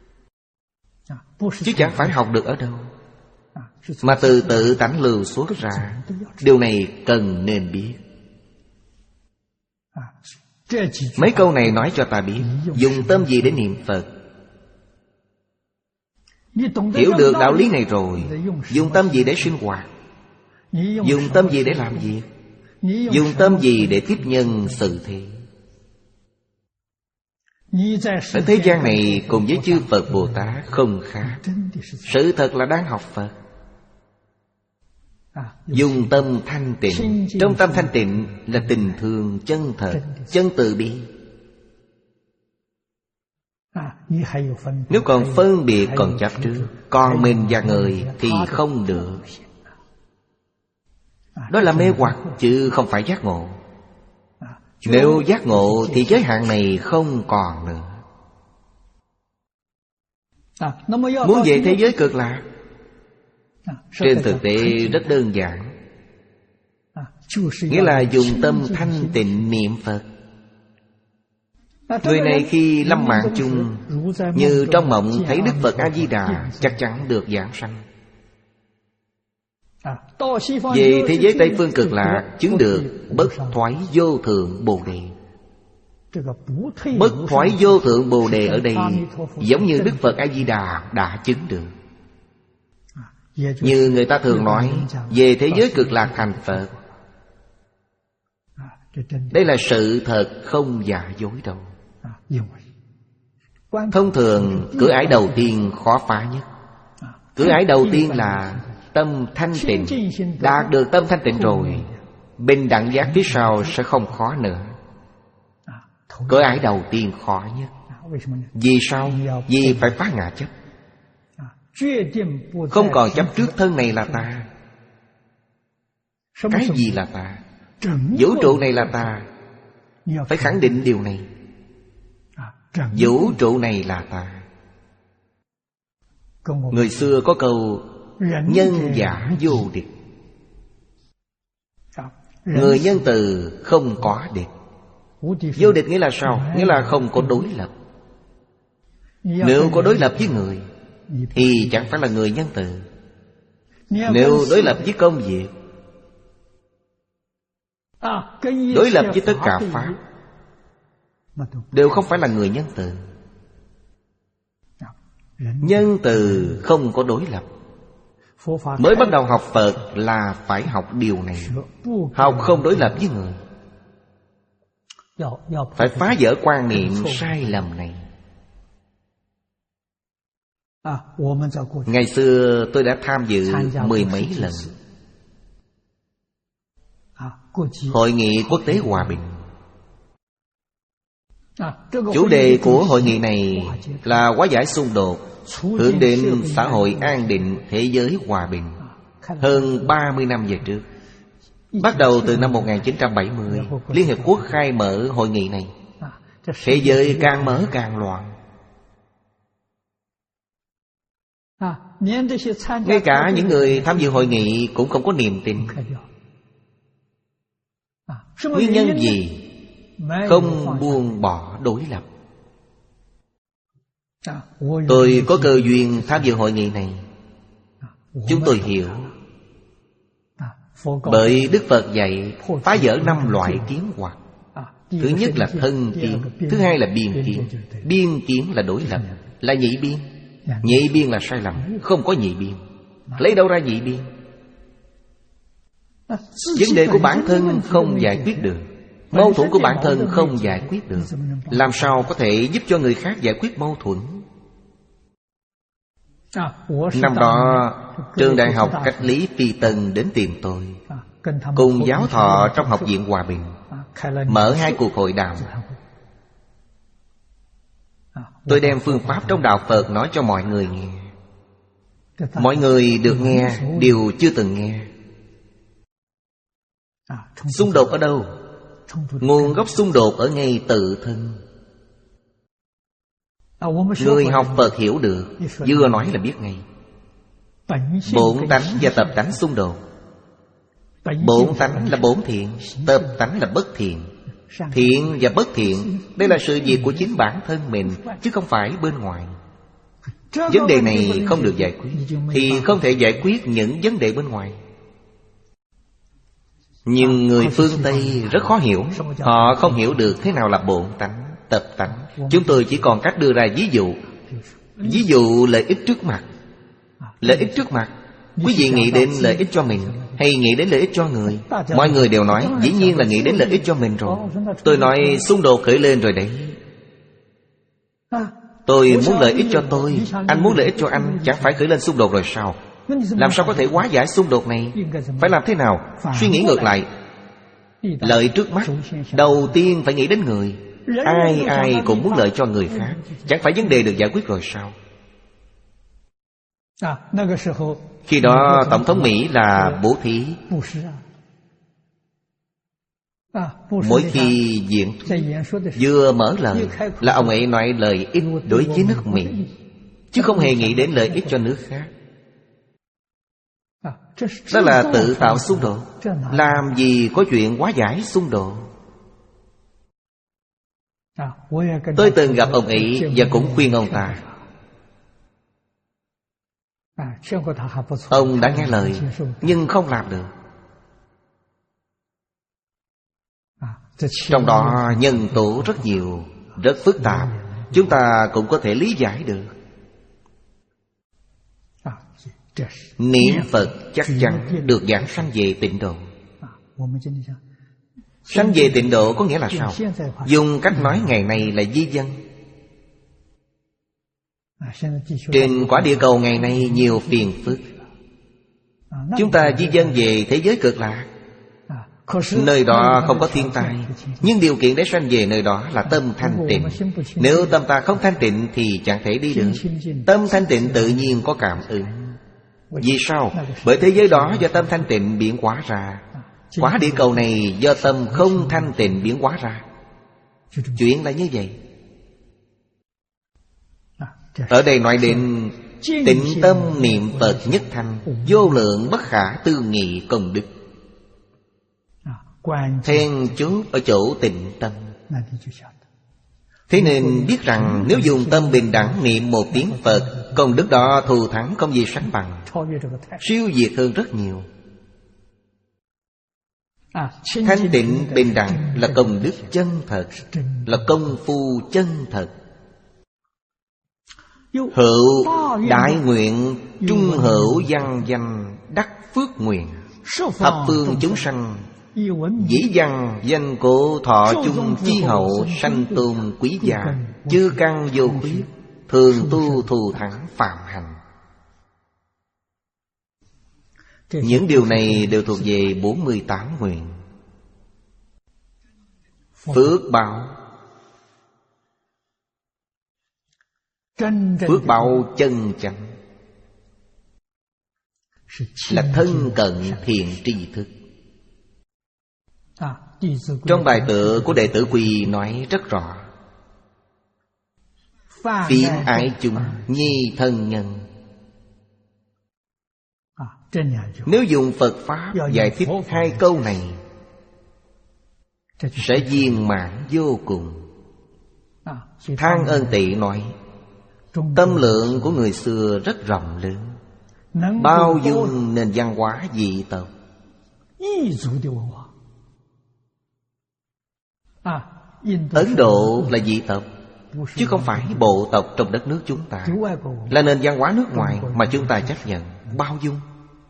chứ chẳng phải học được ở đâu, mà từ tự tánh lưu xuất ra. Điều này cần nên biết. Mấy câu này nói cho ta biết dùng tâm gì để niệm Phật. Hiểu được đạo lý này rồi, dùng tâm gì để sinh hoạt, dùng tâm gì để làm việc, dùng tâm gì để tiếp nhân sự thế. Ở thế gian này cùng với chư Phật Bồ Tát không khác. Sự thật là đang học Phật. Dùng tâm thanh tịnh. Trong tâm thanh tịnh là tình thương chân thật, chân từ bi. Nếu còn phân biệt, còn chấp trước, còn mình và người thì không được. Đó là mê hoặc chứ không phải giác ngộ. Nếu giác ngộ thì giới hạn này không còn nữa. Muốn về thế giới cực lạc, trên thực tế rất đơn giản. Nghĩa là dùng tâm thanh tịnh niệm Phật. Người này khi lâm mạng chung, như trong mộng thấy Đức Phật A-di-đà, chắc chắn được giảng sanh. Về thế giới Tây Phương cực lạc, chứng được bất thoái vô thượng Bồ Đề. Bất thoái vô thượng Bồ Đề ở đây giống như Đức Phật A-di-đà đã chứng được. Như người ta thường nói, về thế giới cực lạc thành Phật. Đây là sự thật, không giả dối đâu. Thông thường cửa ải đầu tiên khó phá nhất. Cửa ải đầu tiên là tâm thanh tịnh. Đạt được tâm thanh tịnh rồi, bình đẳng giác phía sau sẽ không khó nữa. Cửa ải đầu tiên khó nhất. Vì sao? Vì phải phá ngã chấp. Không còn chấp trước thân này là ta. Cái gì là ta? Vũ trụ này là ta. Phải khẳng định điều này. Vũ trụ này là ta. Người xưa có câu nhân giả vô địch. Người nhân từ không có địch. Vô địch nghĩa là sao? Nghĩa là không có đối lập. Nếu có đối lập với người thì chẳng phải là người nhân từ. Nếu đối lập với công việc, đối lập với tất cả pháp, đều không phải là người nhân từ. Nhân từ không có đối lập. Mới bắt đầu học Phật là phải học điều này. Học không đối lập với người. Phải phá vỡ quan niệm sai lầm này. Ngày xưa tôi đã tham dự mười mấy lần Hội nghị quốc tế hòa bình. Chủ đề của hội nghị này là hóa giải xung đột, hướng đến xã hội an định, thế giới hòa bình. Hơn ba mươi năm về trước, bắt đầu từ năm một nghìn chín trăm bảy mươi, Liên Hiệp Quốc khai mở hội nghị này. Thế giới càng mở càng loạn. Ngay cả những người tham dự hội nghị cũng không có niềm tin. Nguyên nhân gì? Không buông bỏ đối lập. Tôi có cơ duyên tham dự hội nghị này. Chúng tôi hiểu. Bởi Đức Phật dạy phá vỡ năm loại kiến hoặc. Thứ nhất là thân kiến, thứ hai là biên kiến. Biên kiến là đối lập, là nhị biên. Nhị biên là sai lầm, không có nhị biên. Lấy đâu ra nhị biên? Vấn đề của bản thân không giải quyết được, mâu thuẫn của bản thân không giải quyết được, làm sao có thể giúp cho người khác giải quyết mâu thuẫn? Năm đó trường đại học Cách Lý Phi Tân đến tìm tôi, cùng giáo thọ trong Học viện Hòa bình, mở hai cuộc hội đàm. Tôi đem phương pháp trong đạo Phật nói cho mọi người nghe. Mọi người được nghe đều chưa từng nghe. Xung đột ở đâu? Nguồn gốc xung đột ở ngay tự thân. Người học Phật hiểu được, vừa nói là biết ngay. Bổn tánh và tập tánh xung đột. Bổn tánh là bổn thiện, tập tánh là bất thiện. Thiện và bất thiện, đây là sự việc của chính bản thân mình, chứ không phải bên ngoài. Vấn đề này không được giải quyết thì không thể giải quyết những vấn đề bên ngoài. Nhưng người phương Tây rất khó hiểu. Họ không hiểu được thế nào là bổn tánh, tập tánh. Chúng tôi chỉ còn cách đưa ra ví dụ. Ví dụ lợi ích trước mặt. Lợi ích trước mặt, quý vị nghĩ đến lợi ích cho mình hay nghĩ đến lợi ích cho người? Mọi người đều nói dĩ nhiên là nghĩ đến lợi ích cho mình rồi. Tôi nói xung đột khởi lên rồi đấy. Tôi muốn lợi ích cho tôi, anh muốn lợi ích cho anh, chẳng phải khởi lên xung đột rồi sao? Làm sao có thể hóa giải xung đột này? Phải làm thế nào? Suy nghĩ ngược lại. Lợi trước mắt, đầu tiên phải nghĩ đến người. Ai ai cũng muốn lợi cho người khác, chẳng phải vấn đề được giải quyết rồi sao? Khi đó Tổng thống Mỹ là bố thí. Mỗi khi diễn vừa mở lời là ông ấy nói lợi ích đối với nước Mỹ, chứ không hề nghĩ đến lợi ích cho nước khác. Đó là tự tạo xung đột. Làm gì có chuyện hóa giải xung đột? Tôi từng gặp ông ấy và cũng khuyên ông ta. Ông đã nghe lời nhưng không làm được. Trong đó nhân tố rất nhiều, rất phức tạp. Chúng ta cũng có thể lý giải được. Niệm Phật chắc chắn được giảng sanh về tịnh độ. Sanh về tịnh độ có nghĩa là sao? Dùng cách nói ngày nay là di dân. Trên quả địa cầu ngày nay nhiều phiền phức. Chúng ta di dân về thế giới cực lạc. Nơi đó không có thiên tai, nhưng điều kiện để sanh về nơi đó là tâm thanh tịnh. Nếu tâm ta không thanh tịnh thì chẳng thể đi được. Tâm thanh tịnh tự nhiên có cảm ứng. Vì sao? Bởi thế giới đó do tâm thanh tịnh biến hóa ra. Quả địa cầu này do tâm không thanh tịnh biến hóa ra. Chuyện là như vậy. Ở đây nói đến tịnh tâm niệm Phật nhất thanh, vô lượng bất khả tư nghị công đức. Then chốt ở chỗ tịnh tâm. Thế nên biết rằng nếu dùng tâm bình đẳng niệm một tiếng Phật, công đức đó thù thắng không gì sánh bằng, siêu việt hơn rất nhiều. Thanh tịnh bình đẳng là công đức chân thật, là công phu chân thật. Hữu đại nguyện, trung hữu văn danh, đắc phước nguyện. Thập phương chúng sanh, dĩ văn danh cổ thọ chung chi hậu, sanh tôn quý gia, chư căn vô khuyết, thường tu thù thắng phạm hành. Những điều này đều thuộc về bốn mươi tám nguyện. Phước báo, phước báo chân chánh là thân cận thiện tri thức. Trong bài tựa của Đệ tử Quy nói rất rõ: phiến ái chung, nhi thân nhân. Nếu dùng Phật Pháp giải thích hai câu này sẽ viên mãn vô cùng. Thang Ân Tỵ nói tâm lượng của người xưa rất rộng lớn, bao dung nền văn hóa dị tộc. Ấn Độ là dị tộc, chứ không phải bộ tộc trong đất nước chúng ta. Là nền văn hóa nước ngoài mà chúng ta chấp nhận, bao dung.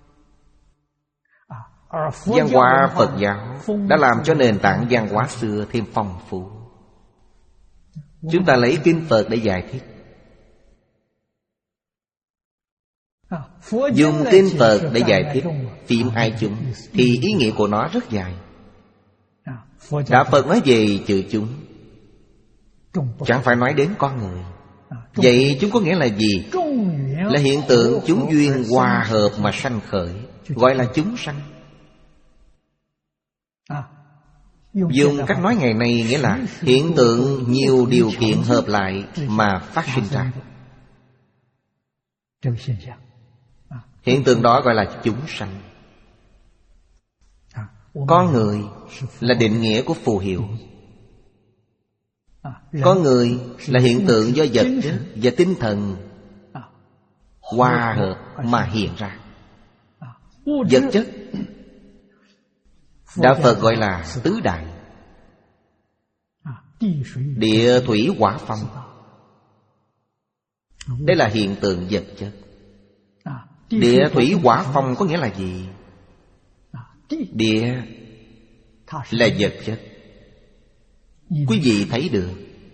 Văn hóa Phật giáo đã làm cho nền tảng văn hóa xưa thêm phong phú. Chúng ta lấy kinh Phật để giải thích. Dùng kinh Phật để giải thích phiến ái chúng thì ý nghĩa của nó rất dài. Đạo Phật nói về chữ chúng, chẳng phải nói đến con người. Vậy chúng có nghĩa là gì? Là hiện tượng chúng duyên hòa hợp mà sanh khởi, gọi là chúng sanh. Dùng cách nói ngày nay nghĩa là hiện tượng nhiều điều kiện hợp lại mà phát sinh ra. Hiện tượng đó gọi là chúng sanh. Con người là định nghĩa của phù hiệu. Con người là hiện tượng do vật chất và tinh thần hòa hợp mà hiện ra. Vật chất Đạo Phật gọi là tứ đại: địa, thủy, hỏa, phong. Đây là hiện tượng vật chất. Địa, thủy, hỏa, phong có nghĩa là gì? Địa là vật chất, quý vị thấy được.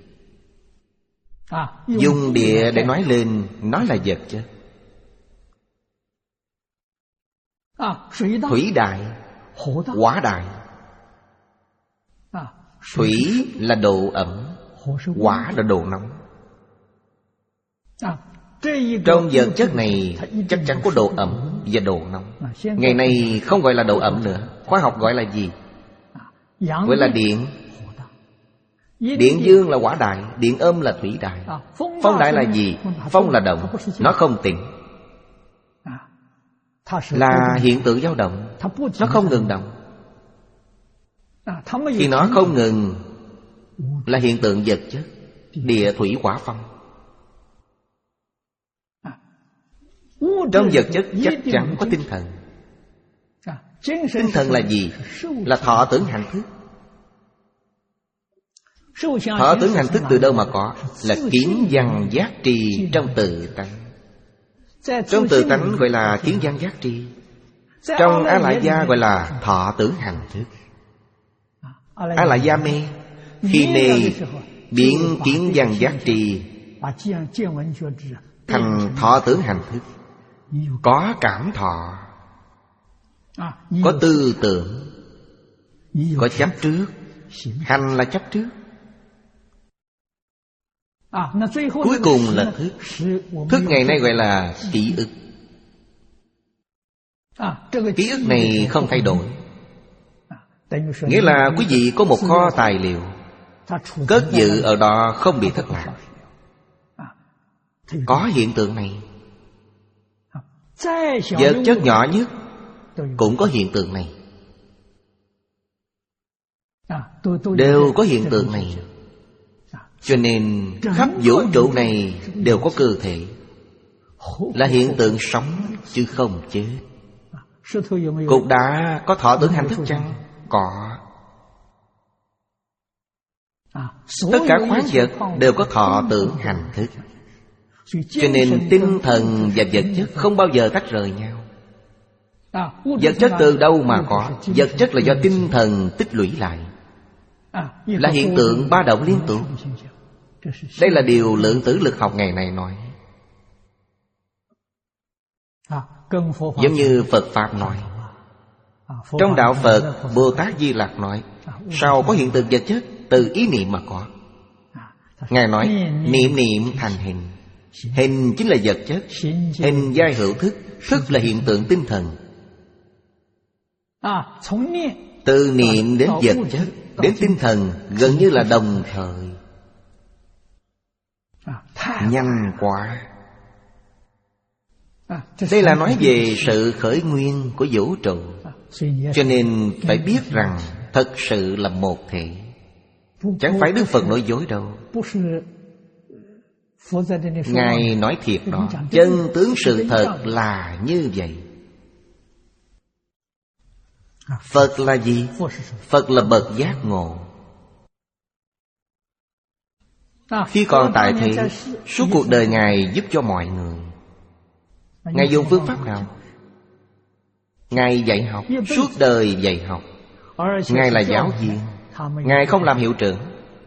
Dùng địa để nói lên, nó là vật chất. Thủy đại, hỏa đại. Thủy là độ ẩm, hỏa là độ nóng. Trong vật chất này chắc chắn có độ ẩm và độ nóng. Ngày nay không gọi là độ ẩm nữa. Khoa học gọi là gì? Gọi là điện. Điện dương là hỏa đại, điện âm là thủy đại. Phong đại là gì? Phong là động, nó không tĩnh, là hiện tượng dao động, nó không ngừng động. Khi nó không ngừng là hiện tượng vật chất, địa, thủy, hỏa, phong. Trong vật chất chắc chắn có tinh thần. Tinh thần là gì? Là thọ tưởng hành thức. Thọ tưởng hành thức từ đâu mà có? Là kiến văn giác tri trong tự tánh. Trong tự tánh gọi là kiến văn giác tri. Trong A Lại Gia gọi là thọ tưởng hành thức. A Lại Gia mê, khi mê biến kiến văn giác tri thành thọ tưởng hành thức, có cảm thọ. có tư tưởng, có chấp trước. Hành là chấp trước, cuối cùng là thức. Thức ngày nay gọi là ký ức. Ký ức này không thay đổi. Nghĩa là quý vị có một kho tài liệu cất giữ ở đó không bị thất lạc. Có hiện tượng này. Vật chất nhỏ nhất cũng có hiện tượng này, đều có hiện tượng này. Cho nên khắp vũ trụ này đều có cơ thể, là hiện tượng sống chứ không chết. Cục đá có thọ tưởng hành thức chăng? Có. Tất cả khoáng vật đều có thọ tưởng hành thức. Cho nên tinh thần và vật chất không bao giờ tách rời nhau. Vật chất từ đâu mà có? Vật chất là do tinh thần tích lũy lại, là hiện tượng ba động liên tục. Đây là điều lượng tử lực học ngày nay nói. Giống như Phật Pháp nói. Trong đạo Phật, Bồ Tát Di Lặc nói, sao có hiện tượng vật chất? Từ ý niệm mà có. Ngài nói niệm niệm thành hình. Hình chính là vật chất, hình giai hữu thức. Thức là hiện tượng tinh thần. Từ niệm đến vật chất đến tinh thần gần như là đồng thời. Nhanh quá. Đây là nói về sự khởi nguyên của vũ trụ. Cho nên phải biết rằng thật sự là một thể. Chẳng phải Đức Phật nói dối đâu. Ngài nói thiệt đó. Chân tướng sự thật là như vậy. Phật là gì? Phật là bậc giác ngộ. Khi còn tại thế, suốt cuộc đời Ngài giúp cho mọi người. Ngài dùng phương pháp nào? Ngài dạy học, suốt đời dạy học. Ngài là giáo viên, Ngài không làm hiệu trưởng.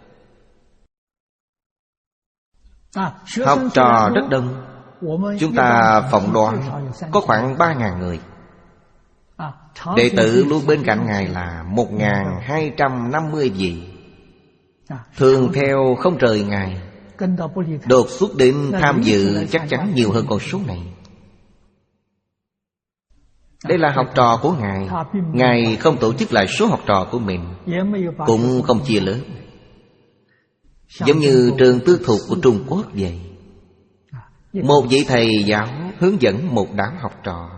Học trò rất đông. Chúng ta phỏng đoán có khoảng ba ngàn người. Đệ tử luôn bên cạnh Ngài là một nghìn hai trăm năm mươi vị. Thường theo không rời Ngài. Đột xuất đến tham dự chắc chắn nhiều hơn con số này. Đây là học trò của Ngài. Ngài không tổ chức lại số học trò của mình, cũng không chia lớp, giống như trường tư thục của Trung Quốc vậy. Một vị thầy giáo hướng dẫn một đám học trò.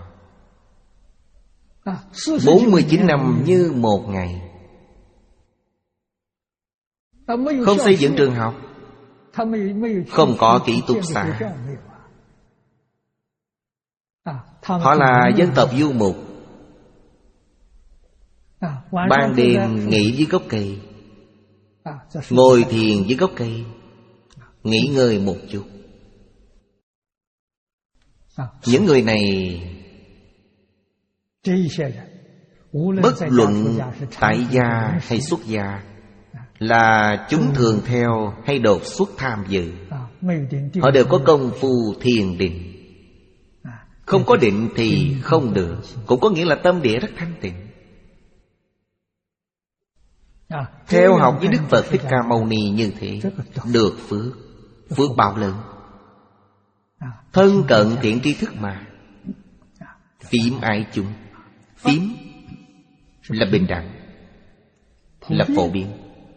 Bốn mươi chín năm như một ngày. Không xây dựng trường học, không có ký túc xá. Họ là dân tộc du mục. Ban đêm nghỉ dưới gốc cây, ngồi thiền dưới gốc cây, nghỉ ngơi một chút. Những người này, bất luận tại gia hay xuất gia, là chúng thường theo hay đột xuất tham dự, họ đều có công phu thiền định. Không có định thì không được. Cũng có nghĩa là tâm địa rất thanh tịnh. Theo học với Đức Phật Thích Ca Mâu Ni như thế, được phước. Phước bao lớn. Thân cận thiện tri thức mà. Phím ái chúng. Phím là bình đẳng, là phổ biến.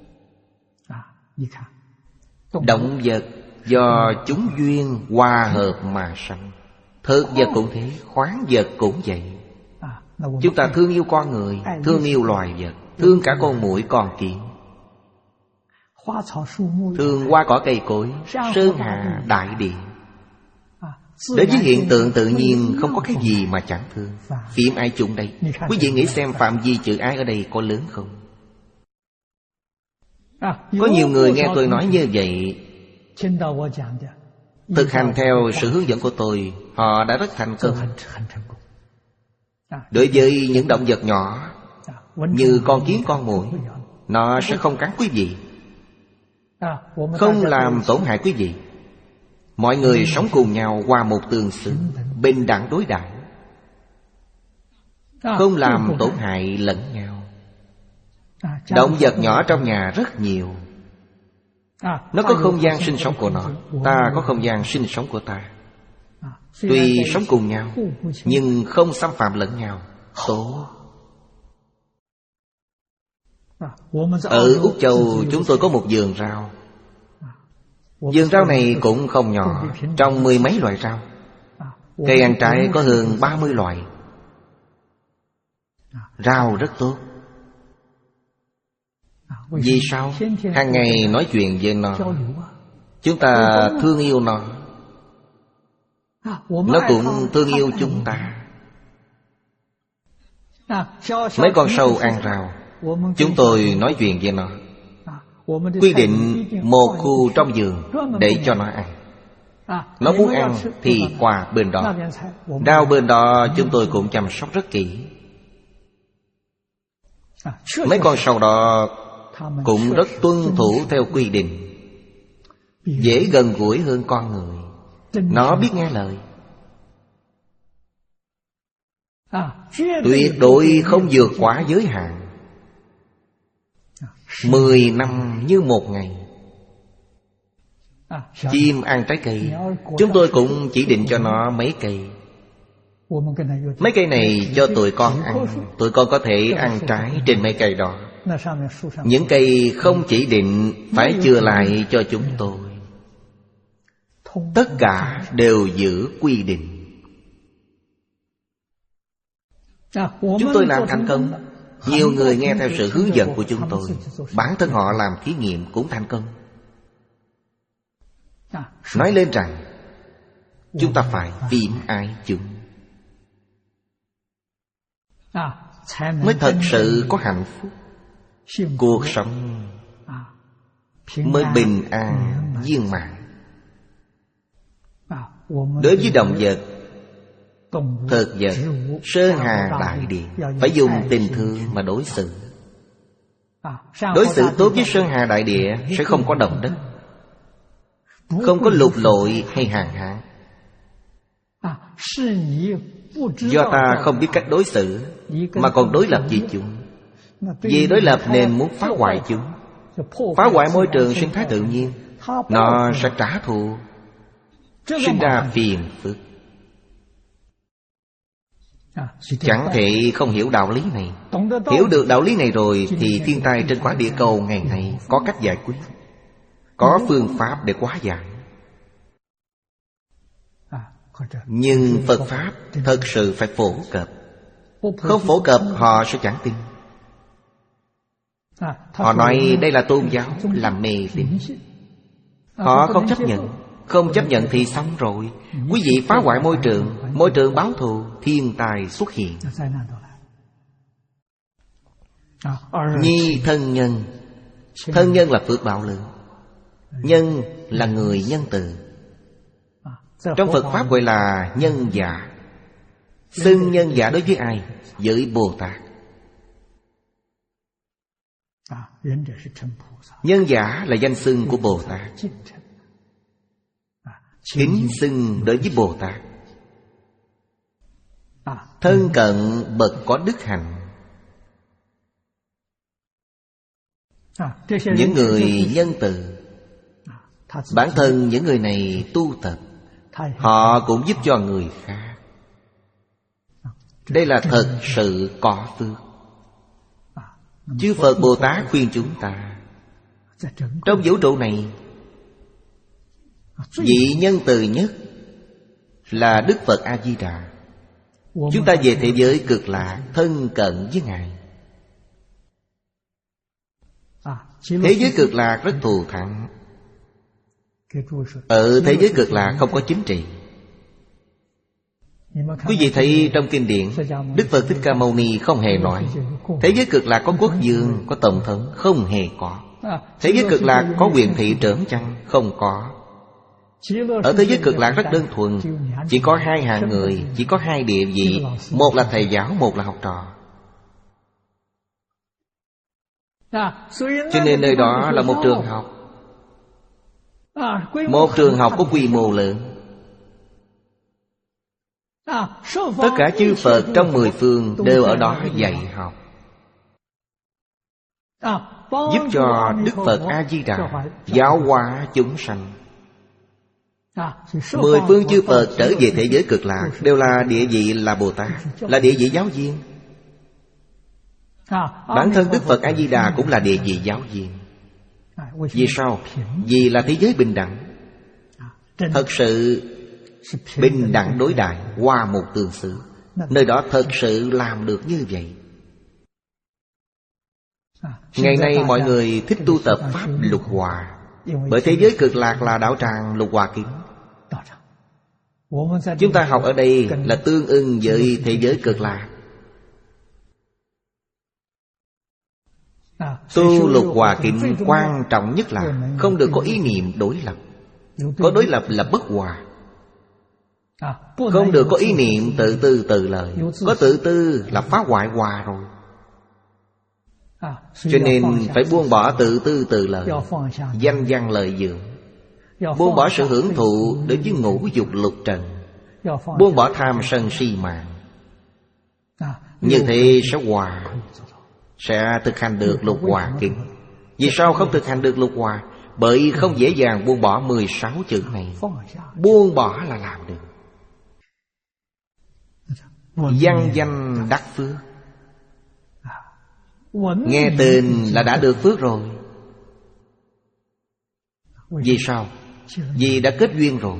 Động vật do chúng duyên hòa hợp mà sanh. Thực vật cũng thế, khoáng vật cũng vậy. Chúng ta thương yêu con người, thương yêu loài vật, thương cả con muỗi con kiến, thương hoa cỏ cây cối, sơn hà đại địa. Đối với hiện tượng tự nhiên không có cái gì mà chẳng thương. Phim ai chúng đây? Quý vị nghĩ xem phạm vi chữ ái ở đây có lớn không? Có nhiều người nghe tôi nói như vậy, thực hành theo sự hướng dẫn của tôi, họ đã rất thành công. Đối với những động vật nhỏ như con kiến con muỗi, nó sẽ không cắn quý vị, không làm tổn hại quý vị. Mọi người sống cùng nhau qua một tường xứng, bình đẳng đối đãi. không làm tổn hại lẫn nhau. Động vật nhỏ trong nhà rất nhiều. Nó có không gian sinh sống của nó, ta có không gian sinh sống của ta. Tuy sống cùng nhau nhưng không xâm phạm lẫn nhau. Tốt. Ở Úc Châu chúng tôi có một vườn rau. Vườn rau này cũng không nhỏ, trồng mười mấy loại rau. Cây ăn trái có hơn ba mươi loại. Rau rất tốt. Vì sao? Hàng ngày nói chuyện với nó, chúng ta thương yêu nó, nó cũng thương yêu chúng ta. Mấy con sâu ăn rau, chúng tôi nói chuyện với nó, quy định một khu trong vườn để cho nó ăn. Nó muốn ăn thì qua bên đó, rau bên đó chúng tôi cũng chăm sóc rất kỹ. Mấy con sâu đó cũng rất tuân thủ theo quy định, dễ gần gũi hơn con người. Nó biết nghe lời. Tuyệt đối không vượt quá giới hạn. Mười năm như một ngày. Chim ăn trái cây, chúng tôi cũng chỉ định cho nó mấy cây. Mấy cây này cho tụi con ăn, tụi con có thể ăn trái trên mấy cây đó. Những cây không chỉ định phải chừa lại cho chúng tôi. Tất cả đều giữ quy định. Chúng tôi làm thành công. Nhiều người nghe theo sự hướng dẫn của chúng tôi. Bản thân họ làm thí nghiệm cũng thành công. Nói lên rằng chúng ta phải tín ái chúng, mới thật sự có hạnh phúc. Cuộc sống mới bình an viên mãn. Đối với động vật, thực vật, sơn hà đại địa, phải dùng tình thương mà đối xử. Đối xử tốt với sơn hà đại địa sẽ không có động đất, không có lụt lội hay hạn hán. Do ta không biết cách đối xử mà còn đối lập với chúng. Vì đối lập nên muốn phá hoại chúng, phá hoại môi trường sinh thái tự nhiên. Nó sẽ trả thù, sinh ra phiền phức. Chẳng thể không hiểu đạo lý này. Hiểu được đạo lý này rồi thì thiên tai trên quả địa cầu ngày nay có cách giải quyết, có phương pháp để hóa giải. Nhưng Phật Pháp thật sự phải phổ cập. Không phổ cập họ sẽ chẳng tin. Họ nói đây là tôn giáo, là mê tín. Họ không chấp nhận. Không chấp nhận thì xong rồi. Quý vị phá hoại môi trường, môi trường báo thù, thiên tai xuất hiện. Nhi thân nhân. Thân nhân là phước báo lớn. Nhân là người nhân từ. Trong Phật Pháp gọi là nhân giả. Xưng nhân giả đối với ai? Với Bồ Tát. Nhân giả là danh xưng của Bồ Tát. Kính xưng đối với Bồ Tát. Thân cận bậc có đức hạnh. Những người nhân từ, bản thân những người này tu tập, họ cũng giúp cho người khác. Đây là thật sự có phước. Chư Phật Bồ Tát khuyên chúng ta, trong vũ trụ này, vị nhân từ nhất là Đức Phật A-di-đà. Chúng ta về thế giới cực lạc, thân cận với Ngài. Thế giới cực lạc rất thù thắng. Ở thế giới cực lạc không có chính trị. Quý vị thấy trong kinh điển, Đức Phật Thích Ca Mâu Ni không hề nói thế giới cực lạc có quốc vương, có tổng thống, không hề có. Thế giới cực lạc có quyền thị trưởng chăng? Không có. Ở thế giới cực lạc rất đơn thuần, chỉ có hai hạng người, chỉ có hai địa vị. Một là thầy giáo, một là học trò. Cho nên nơi đó là một trường học. Một trường học có quy mô lớn. Tất cả chư Phật trong mười phương đều ở đó dạy học, giúp cho Đức Phật A-di-đà giáo hóa chúng sanh. Mười phương chư Phật trở về thế giới cực lạc đều là địa vị là Bồ Tát, là địa vị giáo viên. Bản thân Đức Phật A-di-đà cũng là địa vị giáo viên. Vì sao? Vì là thế giới bình đẳng, thật sự bình đẳng đối đãi, hòa một tương xứ. Nơi đó thật sự làm được như vậy. Ngày nay mọi người thích tu tập Pháp Lục Hòa, bởi thế giới cực lạc là đạo tràng Lục Hòa Kính. Chúng ta học ở đây là tương ưng với thế giới cực lạc. Tu Lục Hòa Kính quan trọng nhất là không được có ý niệm đối lập. Có đối lập là bất hòa. Không được có ý niệm tự tư tự lợi. Có tự tư là phá hoại hòa rồi. Cho nên phải buông bỏ tự tư tự lợi, danh văn lợi dưỡng. Buông bỏ sự hưởng thụ đối với ngũ dục lục trần. Buông bỏ tham sân si mạng. Như thế sẽ hòa, sẽ thực hành được Lục Hòa Kính. Vì sao không thực hành được Lục Hòa? Bởi không dễ dàng buông bỏ mười sáu chữ này. Buông bỏ là làm được. Văn danh đắc phước. Nghe tên là đã được phước rồi. Vì sao? Vì đã kết duyên rồi.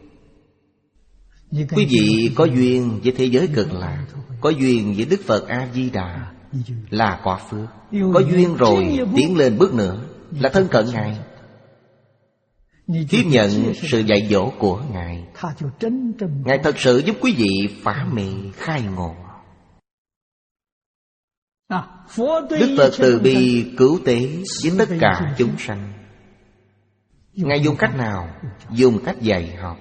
Quý vị có duyên với thế giới cực lạc, có duyên với Đức Phật A-di-đà là có phước. Có duyên rồi tiến lên bước nữa là thân cận Ngài, tiếp nhận sự dạy dỗ của Ngài. Ngài thật sự giúp quý vị phá mê khai ngộ. Đức Phật từ bi cứu tế với tất cả chúng sanh. Ngài dùng cách nào? Dùng cách dạy học.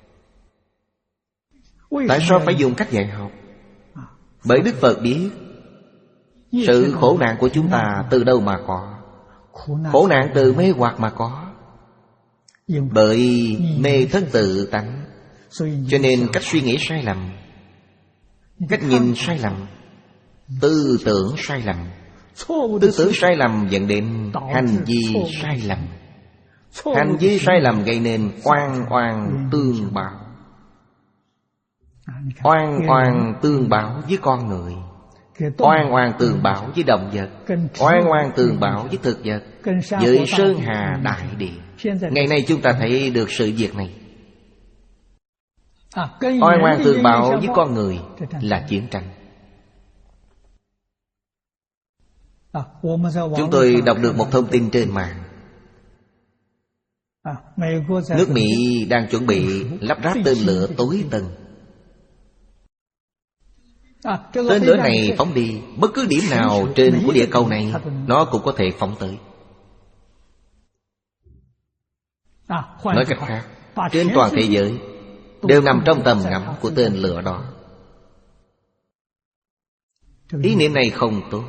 Tại sao phải dùng cách dạy học? Bởi Đức Phật biết sự khổ nạn của chúng ta từ đâu mà có. Khổ nạn từ mê hoặc mà có. Bởi mê thất tự tánh. Cho nên cách suy nghĩ sai lầm, cách nhìn sai lầm, tư tưởng sai lầm. Tư tưởng sai lầm dẫn đến hành vi sai lầm. Hành vi sai lầm gây nên oan oan tương báo. Oan oan tương báo với con người, oan oan tương báo với động vật, oan oan tương báo với thực vật, với sơn hà đại địa. Ngày nay chúng ta thấy được sự việc này. Oan oan tương báo với con người là chiến tranh. Chúng tôi đọc được một thông tin trên mạng. Nước Mỹ đang chuẩn bị lắp ráp tên lửa tối tân. Tên lửa này phóng đi bất cứ điểm nào trên của địa cầu này, nó cũng có thể phóng tới. Nói cách khác, trên toàn thế giới đều nằm trong tầm ngắm của tên lửa đó. Ý niệm này không tốt.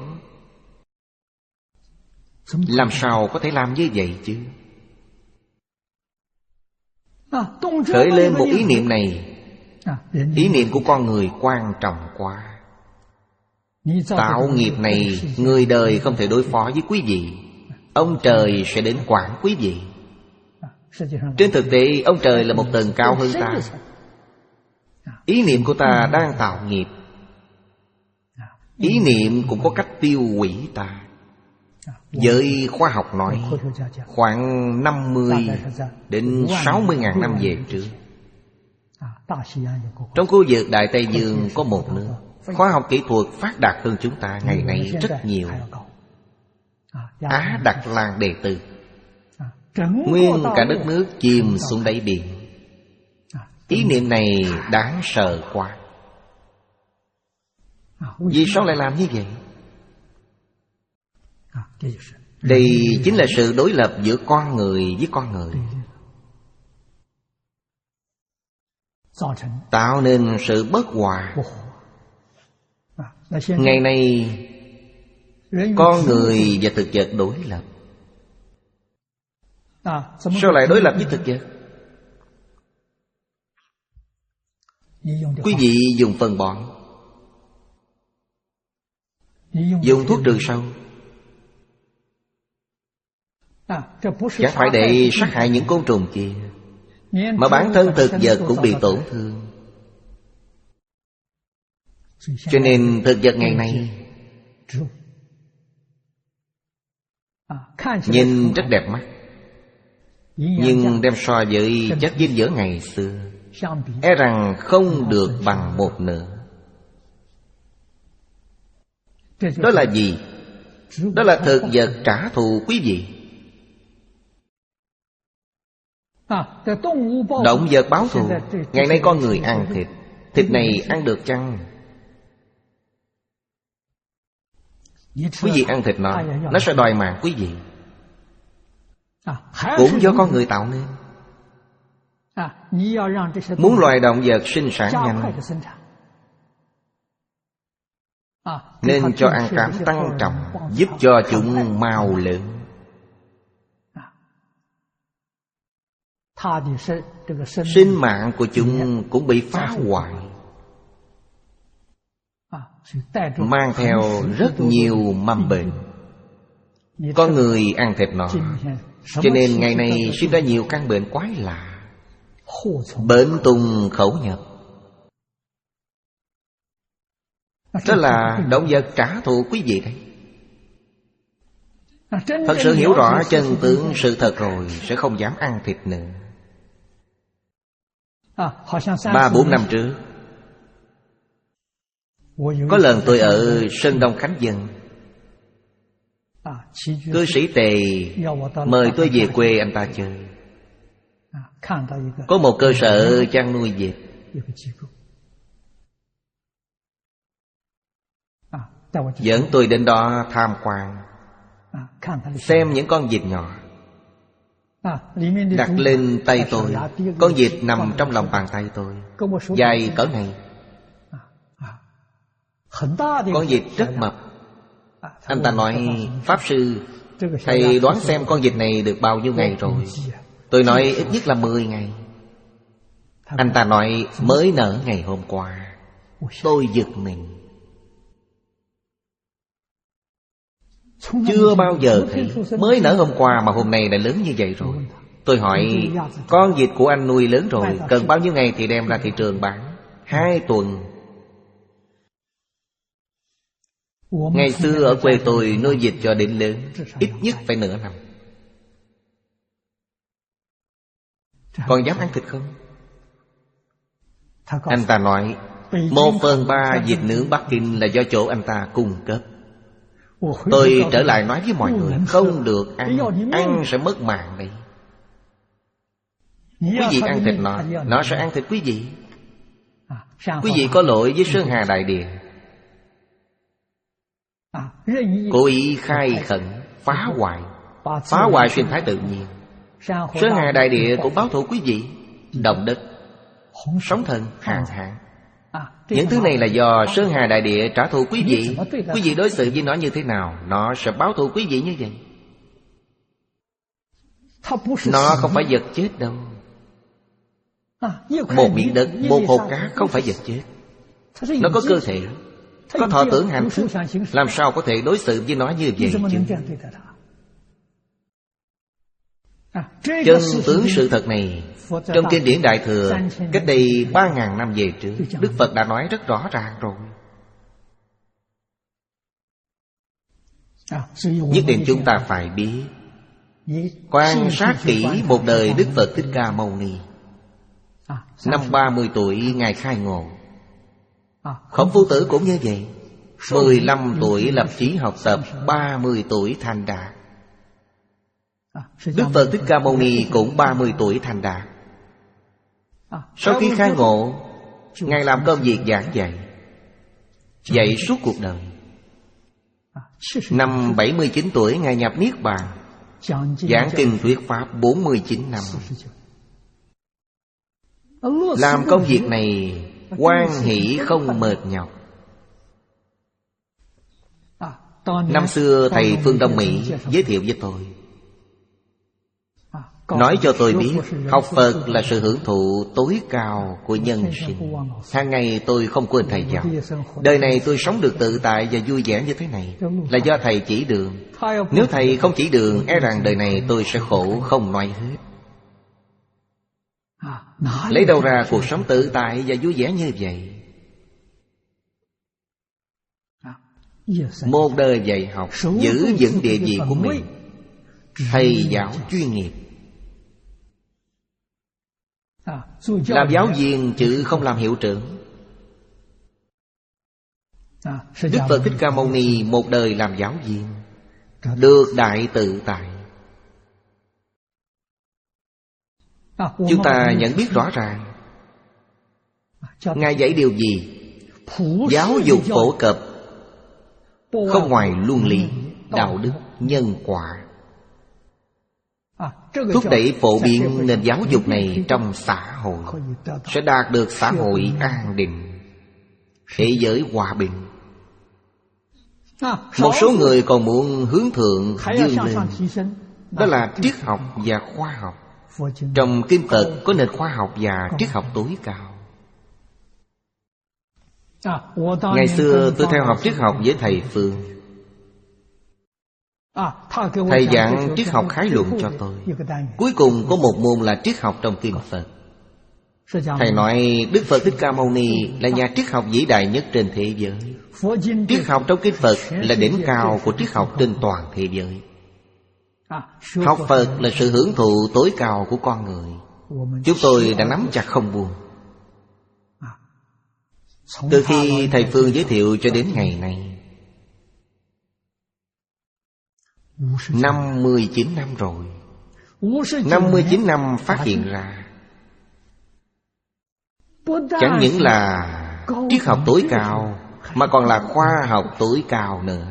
Làm sao có thể làm như vậy chứ? Khởi lên một ý niệm này, ý niệm của con người quan trọng quá. Tạo nghiệp này người đời không thể đối phó với quý vị. Ông trời sẽ đến quản quý vị. Trên thực tế ông trời là một tầng cao hơn ta. Ý niệm của ta đang tạo nghiệp. Ý niệm cũng có cách tiêu hủy ta. Giới khoa học nói khoảng năm mươi đến sáu mươi ngàn năm về trước, trong khu vực Đại Tây Dương có một nước khoa học kỹ thuật phát đạt hơn chúng ta ngày nay rất nhiều. Á Đặc Lan Đề Tư. Nguyên cả đất nước chìm xuống đáy biển. Ý niệm này đáng sợ quá. Vì sao lại làm như vậy? Đây chính là sự đối lập giữa con người với con người, tạo nên sự bất hòa. Ngày nay con người và thực vật đối lập. Sao lại đối lập với thực vật? Quý vị dùng phân bón, dùng thuốc trừ sâu, chẳng phải để sát hại những côn trùng kia, mà bản thân thực vật cũng bị tổn thương. Cho nên thực vật ngày nay nhìn rất đẹp mắt, nhưng đem so với chất dinh dưỡng ngày xưa, e rằng không được bằng một nửa. Đó là gì? Đó là thực vật trả thù quý vị. Động vật báo thù. Ngày nay con người ăn thịt, thịt này ăn được chăng? Quý vị ăn thịt nó, nó sẽ đòi mạng quý vị. Cũng do con người tạo nên. Muốn loài động vật sinh sản nhanh, nên cho ăn cám tăng trọng, giúp cho chúng mau lớn. Sinh mạng của chúng cũng bị phá hoại, mang theo rất nhiều mầm bệnh. Con người ăn thịt nó, cho nên ngày nay sinh ra nhiều căn bệnh quái lạ, bệnh tùng khẩu nhập. Đó là động vật trả thù quý vị đấy. Thật sự hiểu rõ chân tướng sự thật rồi, sẽ không dám ăn thịt nữa. Ba bốn năm trước, có lần tôi ở Sơn Đông Khánh Dân, cư sĩ Tề mời tôi về quê anh ta chơi. Có một cơ sở chăn nuôi vịt. Dẫn tôi đến đó tham quan, xem những con vịt nhỏ. Đặt lên tay tôi, con vịt nằm trong lòng bàn tay tôi, dài cỡ này. Con vịt rất mập. Anh ta nói: Pháp sư, thầy đoán xem con vịt này được bao nhiêu ngày rồi? Tôi nói ít nhất là mười ngày. Anh ta nói mới nở ngày hôm qua. Tôi giật mình. Chưa bao giờ thấy, mới nở hôm qua mà hôm nay đã lớn như vậy rồi. Tôi hỏi: con vịt của anh nuôi lớn rồi, cần bao nhiêu ngày thì đem ra thị trường bán? Hai tuần. Ngày xưa ở quê tôi nuôi vịt cho đến lớn, ít nhất phải nửa năm. Còn dám ăn thịt không? Anh ta nói một phần ba vịt nướng Bắc Kinh là do chỗ anh ta cung cấp. Tôi trở lại nói với mọi người: không được ăn, ăn sẽ mất mạng đấy. Quý vị ăn thịt nó, nó sẽ ăn thịt quý vị. Quý vị có lỗi với Sơn Hà Đại Địa, cố ý khai khẩn, phá hoại, phá hoại sinh thái tự nhiên. Sơn Hà Đại Địa cũng báo thù quý vị. Động đất, sóng thần, hạn hán, những thứ này là do Sơn Hà Đại Địa trả thù quý vị. Quý vị đối xử với nó như thế nào, nó sẽ báo thù quý vị như vậy. Nó không phải vật chết đâu. Một miếng đất, một hột cát không phải vật chết. Nó có cơ thể, có thọ tưởng hạnh phúc. Làm sao có thể đối xử với nó như vậy chứ? Chân tướng sự thật này trong kinh điển Đại Thừa cách đây ba ngàn năm về trước, Đức Phật đã nói rất rõ ràng rồi. Nhất định chúng ta phải biết, quan sát kỹ một đời Đức Phật Thích Ca Mâu Ni. Năm ba mươi tuổi Ngài khai ngộ. Khổng Phu Tử cũng như vậy. Mười lăm tuổi lập chí học tập, ba mươi tuổi thành đạt. Đức Phật Thích Ca Mâu Ni cũng ba mươi tuổi thành đạt. Sau khi khai ngộ, Ngài làm công việc giảng dạy, dạy suốt cuộc đời. Năm bảy mươi chín tuổi Ngài nhập Niết Bàn, giảng kinh thuyết pháp bốn mươi chín năm. Làm công việc này hoan hỷ không mệt nhọc. Năm xưa thầy Phương Đông Mỹ giới thiệu với tôi, Nói cho tôi biết, học Phật là sự hưởng thụ tối cao của nhân sinh. Hàng ngày tôi không quên thầy giáo. Đời này tôi sống được tự tại và vui vẻ như thế này là do thầy chỉ đường. Nếu thầy không chỉ đường, e rằng đời này tôi sẽ khổ không nói hết. Lấy đâu ra cuộc sống tự tại và vui vẻ như vậy? Một đời dạy học, giữ vững địa vị của mình, thầy giáo chuyên nghiệp. Làm giáo viên chứ không làm hiệu trưởng. Đức Phật Thích Ca Mâu Ni một đời làm giáo viên, được đại tự tại. Chúng ta nhận biết rõ ràng Ngài dạy điều gì? Giáo dục phổ cập, không ngoài luân lý, đạo đức, nhân quả, thúc đẩy phổ biến nền giáo dục này trong xã hội, sẽ đạt được xã hội an định, thế giới hòa bình. Một số người còn muốn hướng thượng dương lên, đó là triết học và khoa học. Trong kinh Phật có nền khoa học và triết học tối cao. Ngày xưa tôi theo học triết học với thầy Phương. Thầy giảng triết học khái luận cho tôi. Cuối cùng có một môn là triết học trong kinh Phật. Thầy nói Đức Phật Thích Ca Mâu Ni là nhà triết học vĩ đại nhất trên thế giới. Triết học trong kinh Phật là đỉnh cao của triết học trên toàn thế giới. Học Phật là sự hưởng thụ tối cao của con người. Chúng tôi đã nắm chặt không buông. Từ khi thầy Phương giới thiệu cho đến ngày nay, năm mươi chín năm rồi. Năm mươi chín năm phát hiện ra, chẳng những là triết học tối cao, mà còn là khoa học tối cao nữa.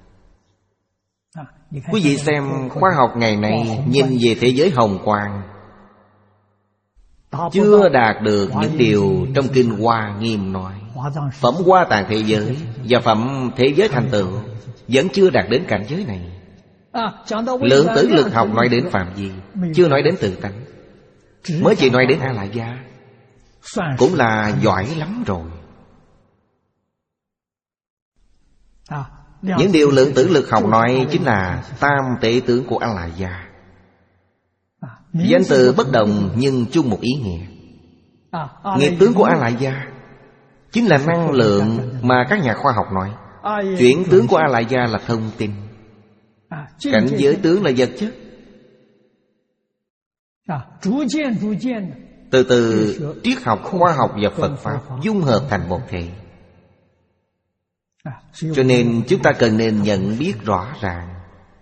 Quý vị xem khoa học ngày nay nhìn về thế giới hồng quang, chưa đạt được những điều trong kinh Hoa Nghiêm nói. Phẩm Hoa Tạng thế giới và phẩm thế giới thành tựu vẫn chưa đạt đến cảnh giới này. Lượng tử lực học nói đến phạm vi, chưa nói đến tự tánh, mới chỉ nói đến A La Gia, cũng là giỏi lắm rồi. Những điều lượng tử lực học nói chính là tam tể tướng của A La Gia. Danh từ bất đồng nhưng chung một ý nghĩa. Nghiệp tướng của A La Gia chính là năng lượng mà các nhà khoa học nói. Chuyển tướng của A La Gia là thông tin. Cảnh giới tướng là vật chất. Từ từ triết học, khoa học và Phật Pháp dung hợp thành một thể. Cho nên chúng ta cần nên nhận biết rõ ràng,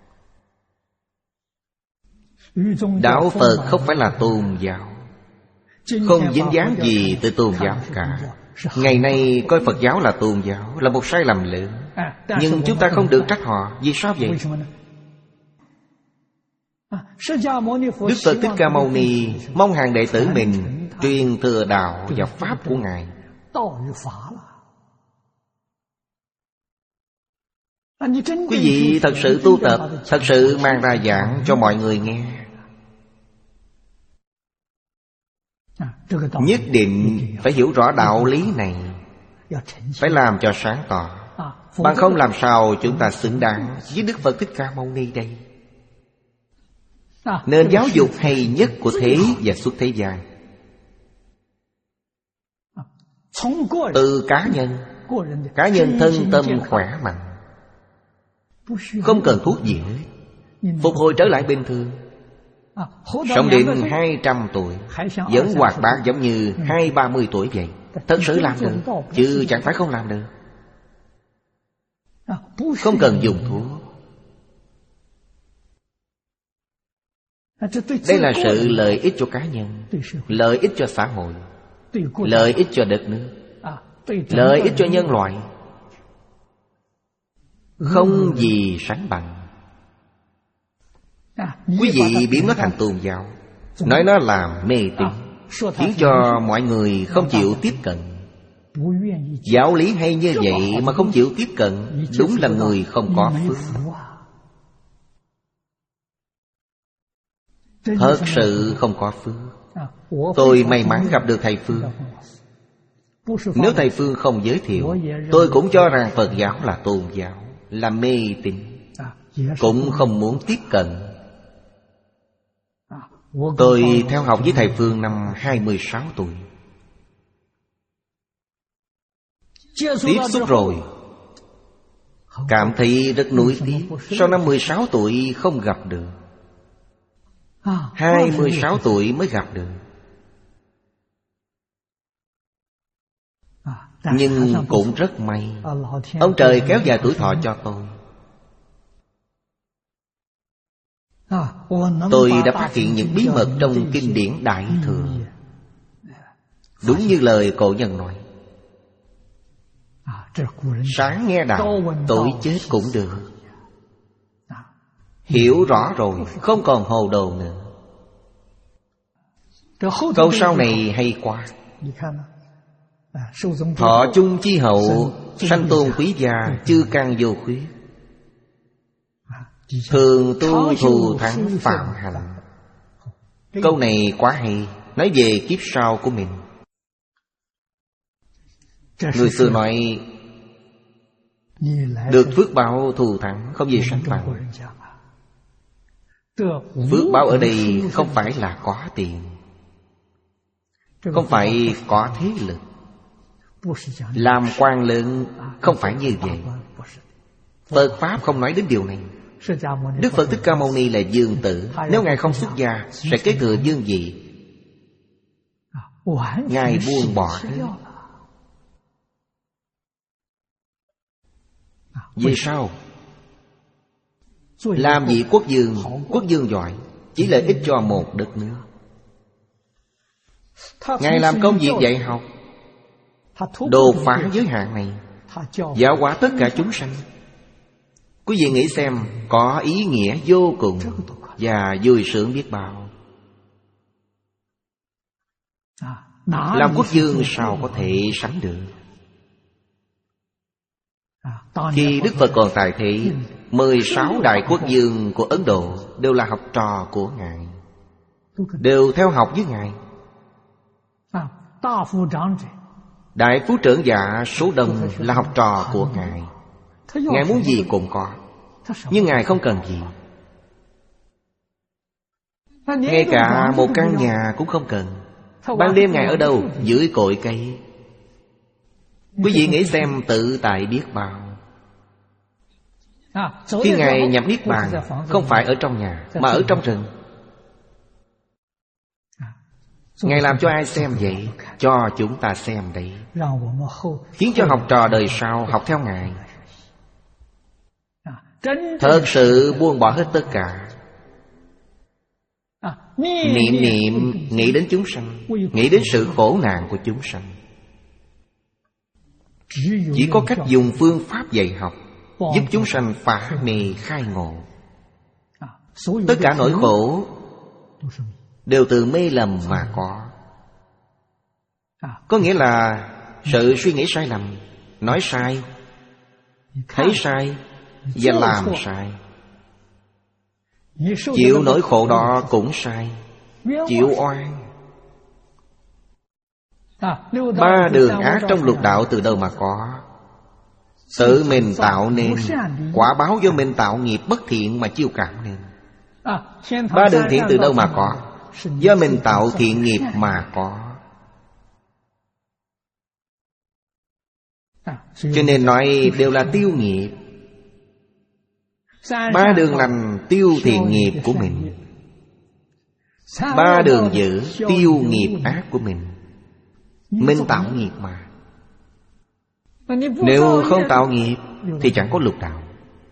đạo Phật không phải là tôn giáo, không dính dáng gì tới tôn giáo cả. Ngày nay coi Phật giáo là tôn giáo là một sai lầm lớn. Nhưng chúng ta không được trách họ. Vì sao vậy? Đức Phật Thích Ca Mâu Ni mong hàng đệ tử mình truyền thừa đạo và pháp của Ngài. Quý vị thật sự tu tập, thật sự mang ra giảng cho mọi người nghe, nhất định phải hiểu rõ đạo lý này, phải làm cho sáng tỏ. Bằng không làm sao chúng ta xứng đáng với Đức Phật Thích Ca Mâu Ni đây. Nền giáo dục hay nhất của thế và suốt thế gian, từ cá nhân, cá nhân thân tâm khỏe mạnh, không cần thuốc gì hết, phục hồi trở lại bình thường, sống đến hai trăm tuổi vẫn hoạt bát giống như hai ba mươi tuổi vậy. Thật sự làm được, chứ chẳng phải không làm được. Không cần dùng thuốc. Đây là sự lợi ích cho cá nhân, lợi ích cho xã hội, lợi ích cho đất nước, lợi ích cho nhân loại. Không gì sánh bằng. Quý vị biến nó thành tôn giáo, nói nó là mê tín, khiến cho mọi người không chịu tiếp cận. Giáo lý hay như vậy mà không chịu tiếp cận, đúng là người không có phước. Thật sự không có phước. Tôi may mắn gặp được thầy Phương. Nếu thầy Phương không giới thiệu, tôi cũng cho rằng Phật giáo là tôn giáo, là mê tín, cũng không muốn tiếp cận. Tôi theo học với thầy Phương năm hai mươi sáu tuổi. Tiếp xúc rồi cảm thấy rất nuối tiếc. Sau năm mười sáu tuổi không gặp được, hai mươi sáu tuổi mới gặp được. Nhưng cũng rất may, ông trời kéo dài tuổi thọ cho tôi. Tôi đã phát hiện những bí mật trong kinh điển Đại Thừa. Đúng như lời cổ nhân nói, sáng nghe đạo, tối chết cũng được. Hiểu rõ rồi, không còn hồ đồ nữa. Câu sau này hay quá. Thọ chung chi hậu, sanh tôn quý gia, chư căn vô khuyết. Thường tu thù thắng phạm hạnh. Câu này quá hay, nói về kiếp sau của mình. Người xưa nói, được phước báo thù thắng không gì sánh bằng. Phước báo ở đây không phải là có tiền, không phải có thế lực, làm quan lớn, không phải như vậy. Phật Pháp không nói đến điều này. Đức Phật Thích Ca Mâu Ni là dương tử. Nếu Ngài không xuất gia, sẽ kế thừa dương vị. Ngài buông bỏ hết. Vì sao? Làm vị quốc vương, quốc vương giỏi, chỉ lợi ích cho một đất nước. Ngài làm công việc dạy học, đột phá giới hạn này, giáo hóa tất cả chúng sanh. Quý vị nghĩ xem, có ý nghĩa vô cùng và vui sướng biết bao. Làm quốc vương sao có thể sánh được? Khi Đức Phật còn tại thế, mười sáu đại quốc vương của Ấn Độ đều là học trò của Ngài, đều theo học với Ngài. Đại phú trưởng giả số đông là học trò của Ngài. Ngài muốn gì cũng có, nhưng Ngài không cần gì. Ngay cả một căn nhà cũng không cần. Ban đêm Ngài ở đâu? Dưới cội cây. Quý vị nghĩ xem tự tại biết bao. Khi Ngài nhập Niết Bàn, không phải ở trong nhà, mà ở trong rừng. Ngài làm cho ai xem vậy? Cho chúng ta xem đấy, khiến cho học trò đời sau học theo Ngài. Thật sự buông bỏ hết tất cả. Niệm niệm nghĩ đến chúng sanh, nghĩ đến sự khổ nạn của chúng sanh. Chỉ có cách dùng phương pháp dạy học, giúp chúng sanh phá mê khai ngộ. Tất cả nỗi khổ đều từ mê lầm mà có. Có nghĩa là sự suy nghĩ sai lầm, nói sai, thấy sai và làm sai. Chịu nỗi khổ đó cũng sai, chịu oan. Ba đường ác trong lục đạo từ đâu mà có? Tự mình tạo nên, quả báo do mình tạo nghiệp bất thiện mà chiêu cảm nên. Ba đường thiện từ đâu mà có? Do mình tạo thiện nghiệp mà có. Cho nên nói đều là tiêu nghiệp. Ba đường lành tiêu thiện nghiệp của mình, ba đường dữ tiêu nghiệp ác của mình. Mình tạo nghiệp mà. Nếu không tạo nghiệp thì chẳng có lục đạo.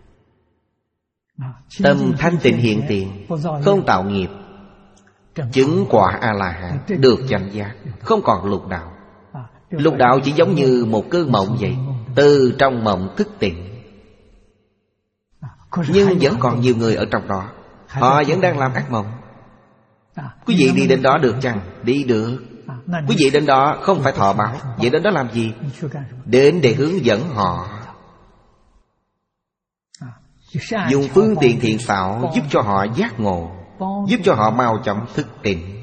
Tâm thanh tịnh hiện tiền, không tạo nghiệp, chứng quả A-la-hán, được chánh giác, không còn lục đạo. Lục đạo chỉ giống như một cơn mộng vậy, từ trong mộng thức tỉnh. Nhưng vẫn còn nhiều người ở trong đó, họ vẫn đang làm ác mộng. Quý vị đi đến đó được chăng? Đi được. Quý vị đến đó không phải thọ báo. Vậy đến đó làm gì? Đến để hướng dẫn họ, dùng phương tiện thiện xảo giúp cho họ giác ngộ. giúp cho họ mau chóng thức tỉnh.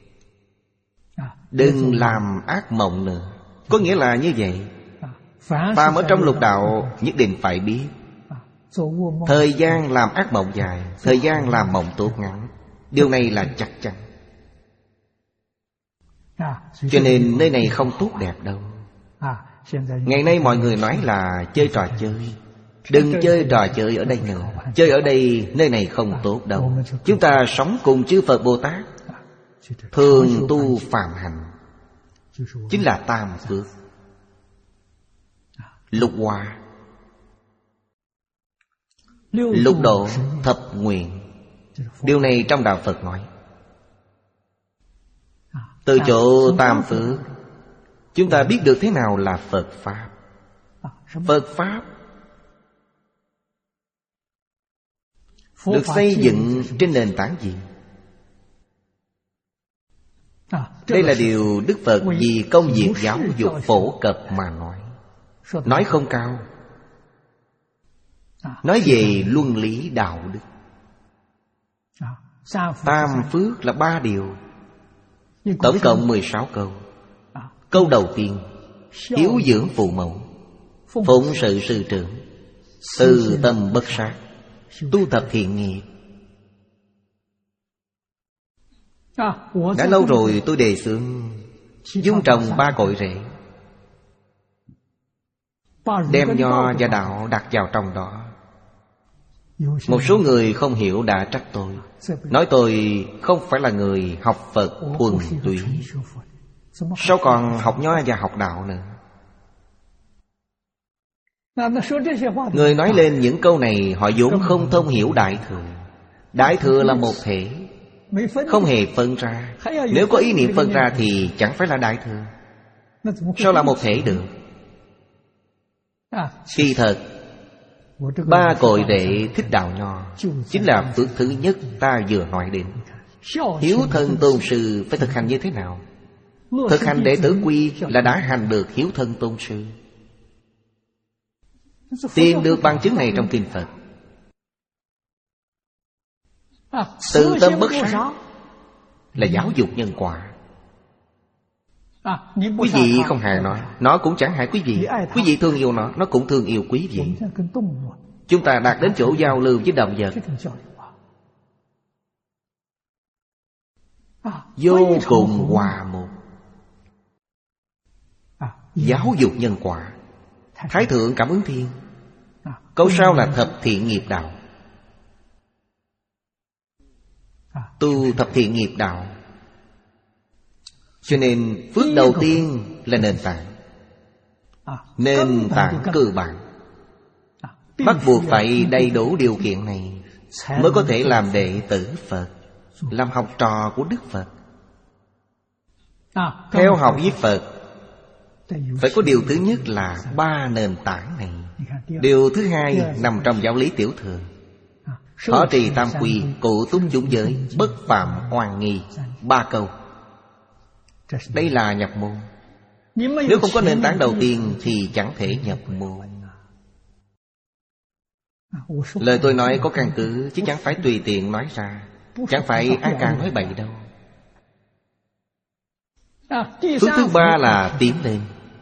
Đừng làm ác mộng nữa. Có nghĩa là như vậy. Phàm ở trong lục đạo nhất định phải biết, thời gian làm ác mộng dài, thời gian làm mộng tốt ngắn. Điều này là chắc chắn. Cho nên nơi này không tốt đẹp đâu. Ngày nay mọi người nói là chơi trò chơi. Đừng chơi trò chơi ở đây nữa. Chơi ở đây, nơi này không tốt đâu. Chúng ta sống cùng chư Phật Bồ Tát, thường tu phàm hành, chính là tam phước, lục hòa, lục độ, thập nguyện. Điều này trong Đạo Phật nói. Từ chỗ tam phước, chúng ta biết được thế nào là Phật Pháp. Phật Pháp được xây dựng trên nền tảng gì? Đây là điều Đức Phật vì công việc giáo dục phổ cập mà nói. Nói không cao. Nói về luân lý đạo đức. Tam phước là ba điều, tổng cộng mười sáu câu. Câu đầu tiên: hiếu dưỡng phụ mẫu, phụng sự sư trưởng, từ tâm bất sát, tu tập thiện nghiệp. Đã lâu rồi tôi đề xướng dung trồng ba cội rễ, đem nho và đạo đặt vào trong đó. Một số người không hiểu đã trách tôi, nói tôi không phải là người học Phật thuần túy, sao còn học nho và học đạo nữa. Người nói lên những câu này, họ vốn không thông hiểu Đại Thừa. Đại Thừa là một thể, không hề phân ra. Nếu có ý niệm phân ra thì chẳng phải là Đại Thừa. Sao là một thể được? Kỳ thật, ba cội rễ thích đạo nho chính là phước thứ nhất ta vừa nói đến. Hiếu thân tôn sư phải thực hành như thế nào? Thực hành đệ tử quy là đã hành được hiếu thân tôn sư. Tìm được bằng chứng này trong kinh Phật. Từ tâm bất sát là giáo dục nhân quả. Quý vị không hại nó, nó cũng chẳng hại quý vị. Quý vị thương yêu nó, nó cũng thương yêu quý vị. Chúng ta đạt đến chỗ giao lưu với động vật vô cùng hòa một. Giáo dục nhân quả. Thái thượng cảm ứng thiên. Câu sau là thập thiện nghiệp đạo. Tu thập thiện nghiệp đạo, cho nên phước đầu tiên là nền tảng. Nền tảng cơ bản, bắt buộc phải đầy đủ điều kiện này mới có thể làm đệ tử Phật, làm học trò của Đức Phật. Theo học với Phật phải có điều thứ nhất là ba nền tảng này. Điều thứ hai nằm trong giáo lý Tiểu Thừa: thọ trì tam quy, cụ túc chúng giới, bất phạm oan nghi. Ba câu. Đây là nhập môn. Nếu không có nền tảng đầu tiên thì chẳng thể nhập môn. Lời tôi nói có căn cứ, chứ chẳng phải tùy tiện nói ra, chẳng phải ai càng nói bậy đâu. Phước thứ ba là tiến lên.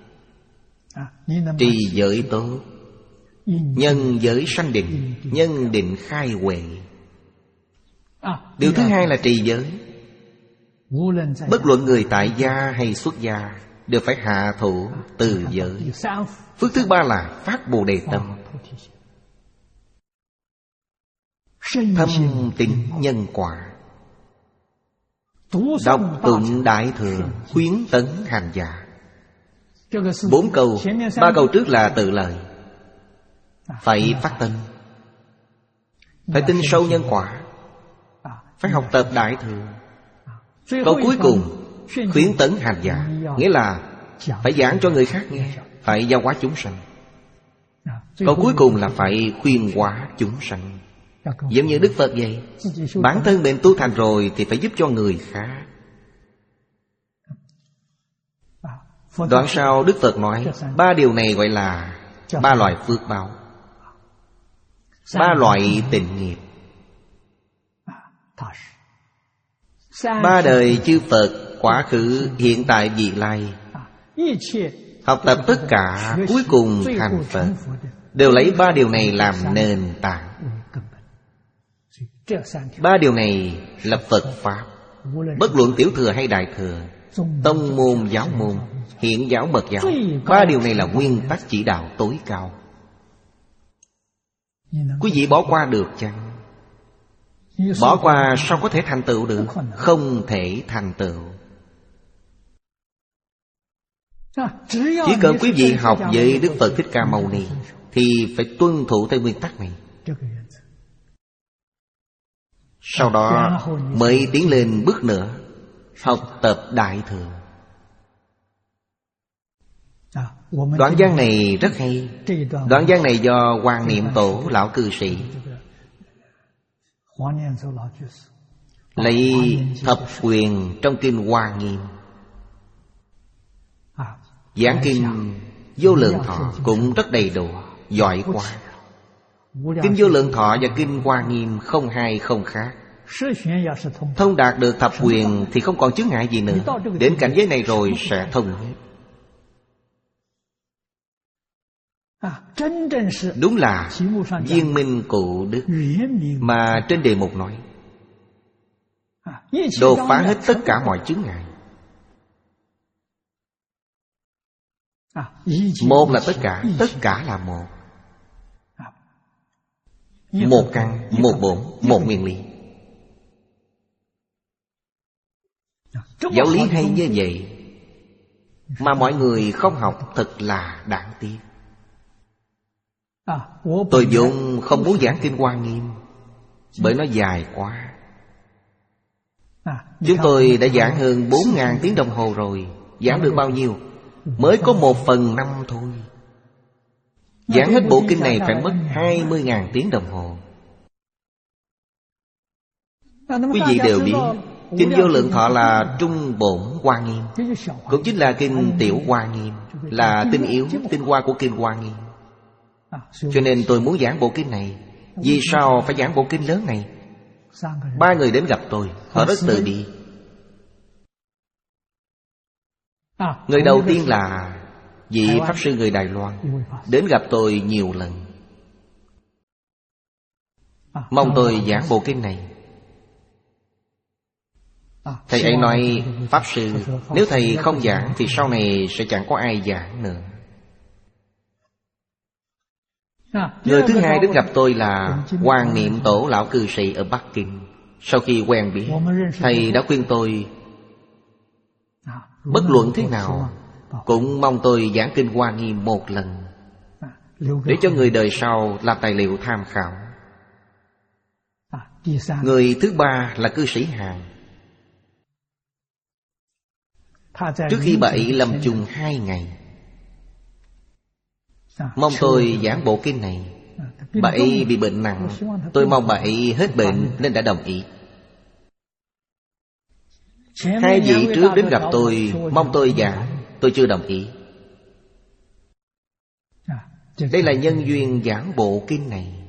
Trì giới tốt, nhân giới sanh định, nhân định khai huệ. Điều thứ hai là trì giới. Bất luận người tại gia hay xuất gia đều phải hạ thủ từ giới. Phước thứ ba là phát Bồ Đề tâm, thâm tín nhân quả. Đọc tụng Đại Thừa, khuyến tấn hành giả. Bốn câu, ba câu trước là tự lời. Phải phát tâm, phải tin sâu nhân quả, phải học tập Đại Thừa. Câu cuối cùng, khuyến tấn hành giả, nghĩa là phải giảng cho người khác nghe, phải giáo hóa chúng sanh. Câu cuối cùng là phải khuyên hóa chúng sanh. Giống như Đức Phật vậy, bản thân mình tu thành rồi thì phải giúp cho người khác. Đoạn sau Đức Phật nói ba điều này gọi là ba loại phước báo, ba loại tịnh nghiệp. Ba đời chư Phật, quá khứ, hiện tại, vị lai, học tập tất cả, cuối cùng thành Phật, đều lấy ba điều này làm nền tảng. Ba điều này là Phật Pháp. Bất luận tiểu thừa hay đại thừa, tông môn, giáo môn, hiện giáo, mật giáo, ba điều này là nguyên tắc chỉ đạo tối cao. Quý vị bỏ qua được chăng? Bỏ qua sao có thể thành tựu được? Không thể thành tựu. Chỉ cần quý vị học với Đức Phật Thích Ca Mâu Ni thì phải tuân thủ theo nguyên tắc này. Sau đó mới tiến lên bước nữa, học tập đại thừa. Đoạn văn này rất hay. Đoạn văn này do Hoàng Niệm Tổ lão cư sĩ lấy thập quyền trong kinh Hoa Nghiêm giảng. Kinh Vô Lượng Thọ cũng rất đầy đủ, giỏi quá. Kinh Vô Lượng Thọ và kinh Hoa Nghiêm không hai không khác. Thông đạt được thập quyền thì không còn chướng ngại gì nữa. Đến cảnh giới này rồi sẽ thông hết. Đúng là viên minh cụ đức mà trên đề mục nói, đột phá hết tất cả mọi chướng ngại. Một là tất cả, tất cả là một. Một căn, một bổn, một nguyên lý. Giáo lý hay như vậy mà mọi người không học, thật là đáng tiếc. Tôi vốn không muốn giảng kinh Hoa Nghiêm bởi nó dài quá. Chúng tôi đã giảng hơn bốn ngàn tiếng đồng hồ rồi. Giảng được bao nhiêu? Mới có một phần năm thôi. Giảng hết bộ kinh này phải mất hai mươi ngàn tiếng đồng hồ. Quý vị đều biết kinh Vô Lượng Thọ là trung bổn Hoa Nghiêm, cũng chính là kinh tiểu Hoa Nghiêm, là tinh yếu, tinh hoa của kinh Hoa Nghiêm. Cho nên tôi muốn giảng bộ kinh này. Vì sao phải giảng bộ kinh lớn này? Ba người đến gặp tôi, họ rất từ bi. Người đầu tiên là vị Pháp Sư người Đài Loan, đến gặp tôi nhiều lần, mong tôi giảng bộ kinh này. Thầy ấy nói, Pháp Sư, nếu thầy không giảng thì sau này sẽ chẳng có ai giảng nữa. Người thứ hai đến gặp tôi là Hoàng Niệm Tổ lão cư sĩ ở Bắc Kinh. Sau khi quen biết, thầy đã khuyên tôi bất luận thế nào cũng mong tôi giảng kinh Hoa Nghiêm một lần, để cho người đời sau làm tài liệu tham khảo. Người thứ ba là cư sĩ Hàn. Trước khi bà ấy lâm chung hai ngày, mong tôi giảng bộ kinh này. Bà ấy bị bệnh nặng, tôi mong bà ấy hết bệnh nên đã đồng ý. Hai vị trước đến gặp tôi, mong tôi giảng, tôi chưa đồng ý. Đây là nhân duyên giảng bộ kinh này.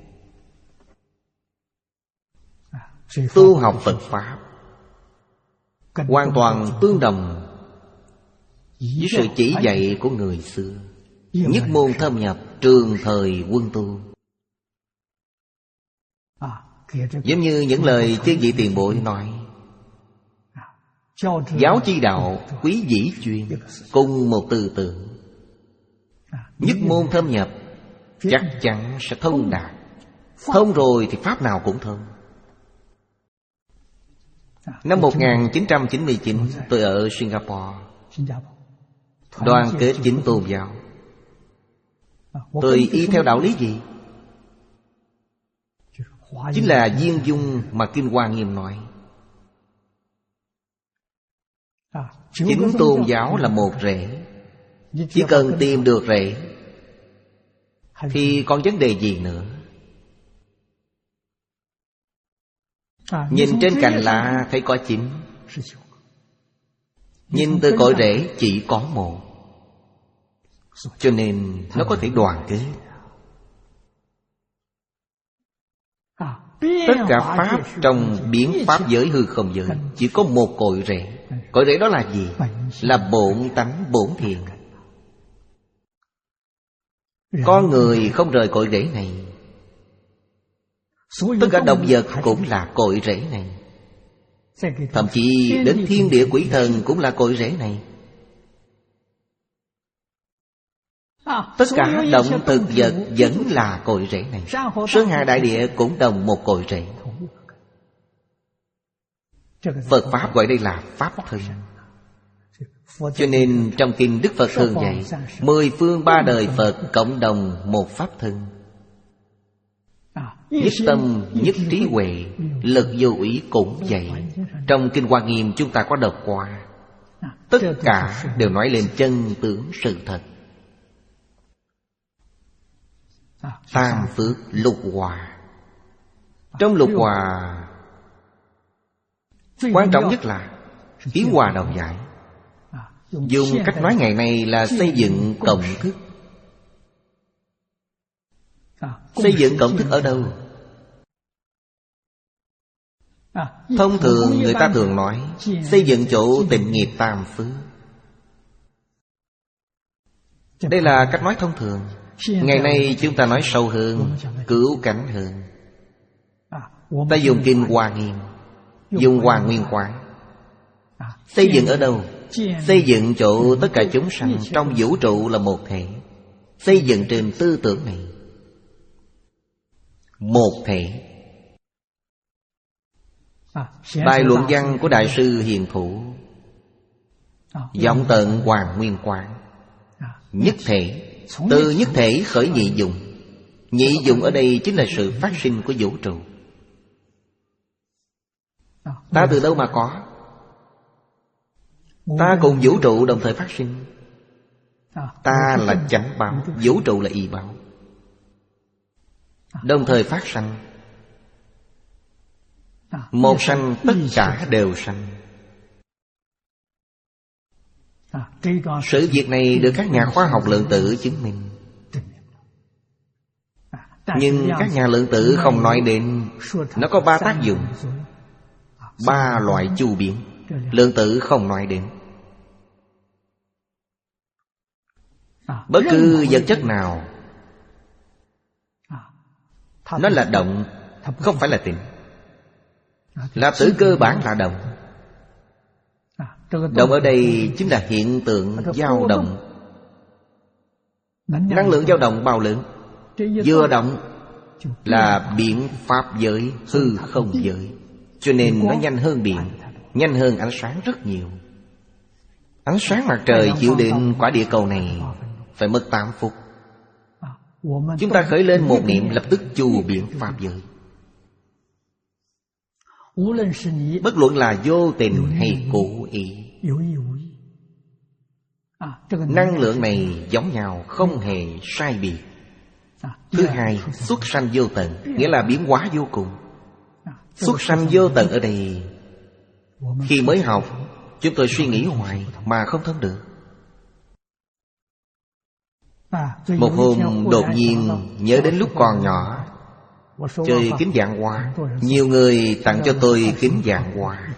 Tu học Phật Pháp hoàn toàn tương đồng với sự chỉ dạy của người xưa. Nhất môn thâm nhập, trường thời quân tu. Giống như những lời chư vị tiền bối nói, giáo chi đạo, quý dĩ chuyên, cùng một tư tưởng. Nhất môn thâm nhập, chắc chắn sẽ thông đạt. Thông rồi thì pháp nào cũng thông. Năm một nghìn chín trăm chín mươi chín, tôi ở Singapore, đoàn kết chính tôn giáo. Tôi y theo đạo lý gì? Chính là viên dung mà kinh Hoa Nghiêm nói. Chính tôn giáo là một rễ. Chỉ cần tìm được rễ thì còn vấn đề gì nữa? Nhìn trên cành lá thấy có chín, nhìn từ cội rễ chỉ có một. Cho nên nó có thể đoàn kết. Tất cả pháp trong biến pháp giới hư không giới chỉ có một cội rễ. Cội rễ đó là gì? Là bổn tánh bổn thiện. Con người không rời cội rễ này. Tất cả động vật cũng là cội rễ này. Thậm chí đến thiên địa quỷ thần cũng là cội rễ này. Tất cả động thực vật vẫn là cội rễ này. Sơn hà đại địa cũng đồng một cội rễ. Phật Pháp gọi đây là Pháp thân. Cho nên trong kinh Đức Phật thường dạy mười phương ba đời Phật cộng đồng một Pháp thân. Nhất tâm, nhất trí huệ, lực vô úy cũng vậy. Trong kinh Hoa Nghiêm chúng ta có đọc qua. Tất cả đều nói lên chân tướng sự thật. Tam phước lục hòa. Trong lục hòa, quan trọng nhất là ý hòa đồng giải. Dùng cách nói ngày nay là xây dựng cộng thức. Xây dựng cộng thức ở đâu? Thông thường người ta thường nói xây dựng chỗ tịnh nghiệp tam phước. Đây là cách nói thông thường. Ngày nay chúng ta nói sâu hơn, cứu cánh hơn. Ta dùng kinh Hoa Nghiêm, dùng Hoa Nguyên Quán. Xây dựng ở đâu? Xây dựng chỗ tất cả chúng sanh trong vũ trụ là một thể. Xây dựng trên tư tưởng này. Một thể. Bài luận văn của Đại sư Hiền Thủ, vọng tận Hoàng Nguyên Quán. Nhất thể. Từ nhất thể khởi nhị dụng. Nhị dụng ở đây chính là sự phát sinh của vũ trụ. Ta từ đâu mà có? Ta cùng vũ trụ đồng thời phát sinh. Ta là chánh báo, vũ trụ là y báo. Đồng thời phát sanh. Một sanh tất cả đều sanh. Sự việc này được các nhà khoa học lượng tử chứng minh. Nhưng các nhà lượng tử không nói đến nó có ba tác dụng, ba loại chu biến. Lượng tử không nói đến. Bất cứ vật chất nào nó là động, không phải là tịnh. Là tử cơ bản là động. Động ở đây chính là hiện tượng dao động. Năng lượng dao động bao lớn. Vừa động là biển pháp giới, hư không giới. Cho nên nó nhanh hơn điện, nhanh hơn ánh sáng rất nhiều. Ánh sáng mặt trời chịu đến quả địa cầu này phải mất tám phút. Chúng ta khởi lên một niệm lập tức chu biển pháp giới. Bất luận là vô tình hay cố ý, năng lượng này giống nhau, không hề sai biệt. Thứ hai, xuất sanh vô tận, nghĩa là biến hóa vô cùng. Xuất sanh vô tận ở đây, khi mới học chúng tôi suy nghĩ hoài mà không thông được. Một hôm đột nhiên nhớ đến lúc còn nhỏ chơi kính vạn hoa. Nhiều người tặng cho tôi kính vạn hoa.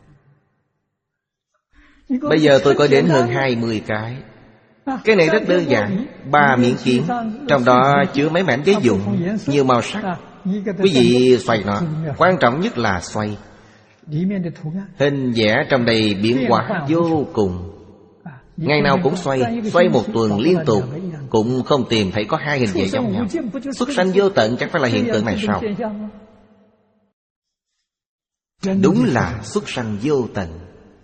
Bây giờ tôi có đến hơn hai mươi cái. Cái này rất đơn giản. Ba miếng kiến, trong đó chứa mấy mảnh giấy dụng, nhiều màu sắc. Quý vị xoay nó. Quan trọng nhất là xoay. Hình vẽ trong đây biến hóa vô cùng. Ngày nào cũng xoay. Xoay một tuần liên tục cũng không tìm thấy có hai hình vẽ giống nhau. Xuất sanh vô tận chắc phải là hiện tượng này sao? Đúng là xuất sanh vô tận.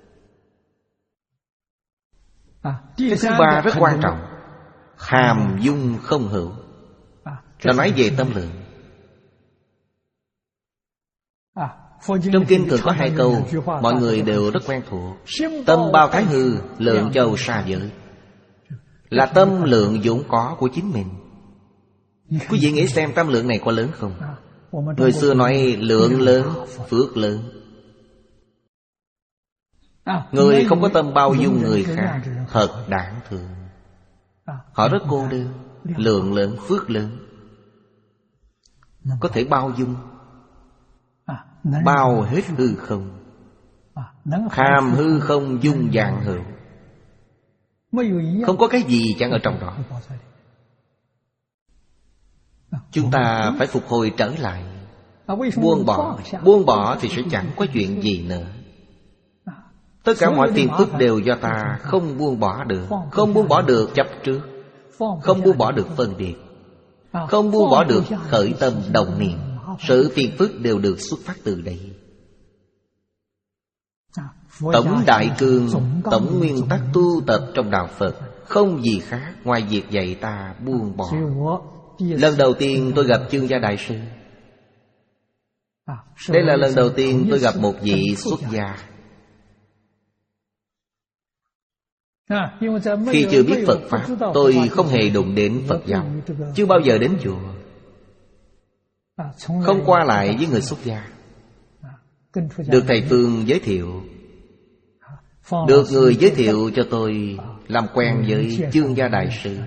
Cái thứ ba rất quan trọng, hàm dung không hữu. Là nói về tâm lượng. Trong kinh thường có hai câu mọi người đều rất quen thuộc. Tâm bao thái hư, lượng châu xa giới. Là tâm lượng vốn có của chính mình. Quý vị nghĩ xem tâm lượng này có lớn không? Người xưa nói lượng lớn, phước lớn. Người không có tâm bao dung người khác thật đáng thương. Họ rất cô đơn. Lượng lớn, phước lớn, có thể bao dung. bao hết hư không, tham hư không dung vạn hữu. Không có cái gì chẳng ở trong đó. Chúng ta phải phục hồi trở lại. Buông bỏ, buông bỏ thì sẽ chẳng có chuyện gì nữa. Tất cả mọi phiền phức đều do ta không buông bỏ được. Không buông bỏ được chấp trước, không buông bỏ được phân biệt, không buông bỏ được khởi tâm động niệm. Sự phiền phức đều được xuất phát từ đây. Tổng đại cương, tổng nguyên tắc tu tập trong đạo Phật không gì khác ngoài việc dạy ta buông bỏ. Lần đầu tiên tôi gặp Chương Gia Đại Sư. Đây là lần đầu tiên tôi gặp một vị xuất gia. Khi chưa biết Phật Pháp, tôi không hề đụng đến Phật giáo, chưa bao giờ đến chùa, không qua lại với người xuất gia. Được thầy Phương giới thiệu, được người giới thiệu cho tôi làm quen với Chương Gia Đại Sư.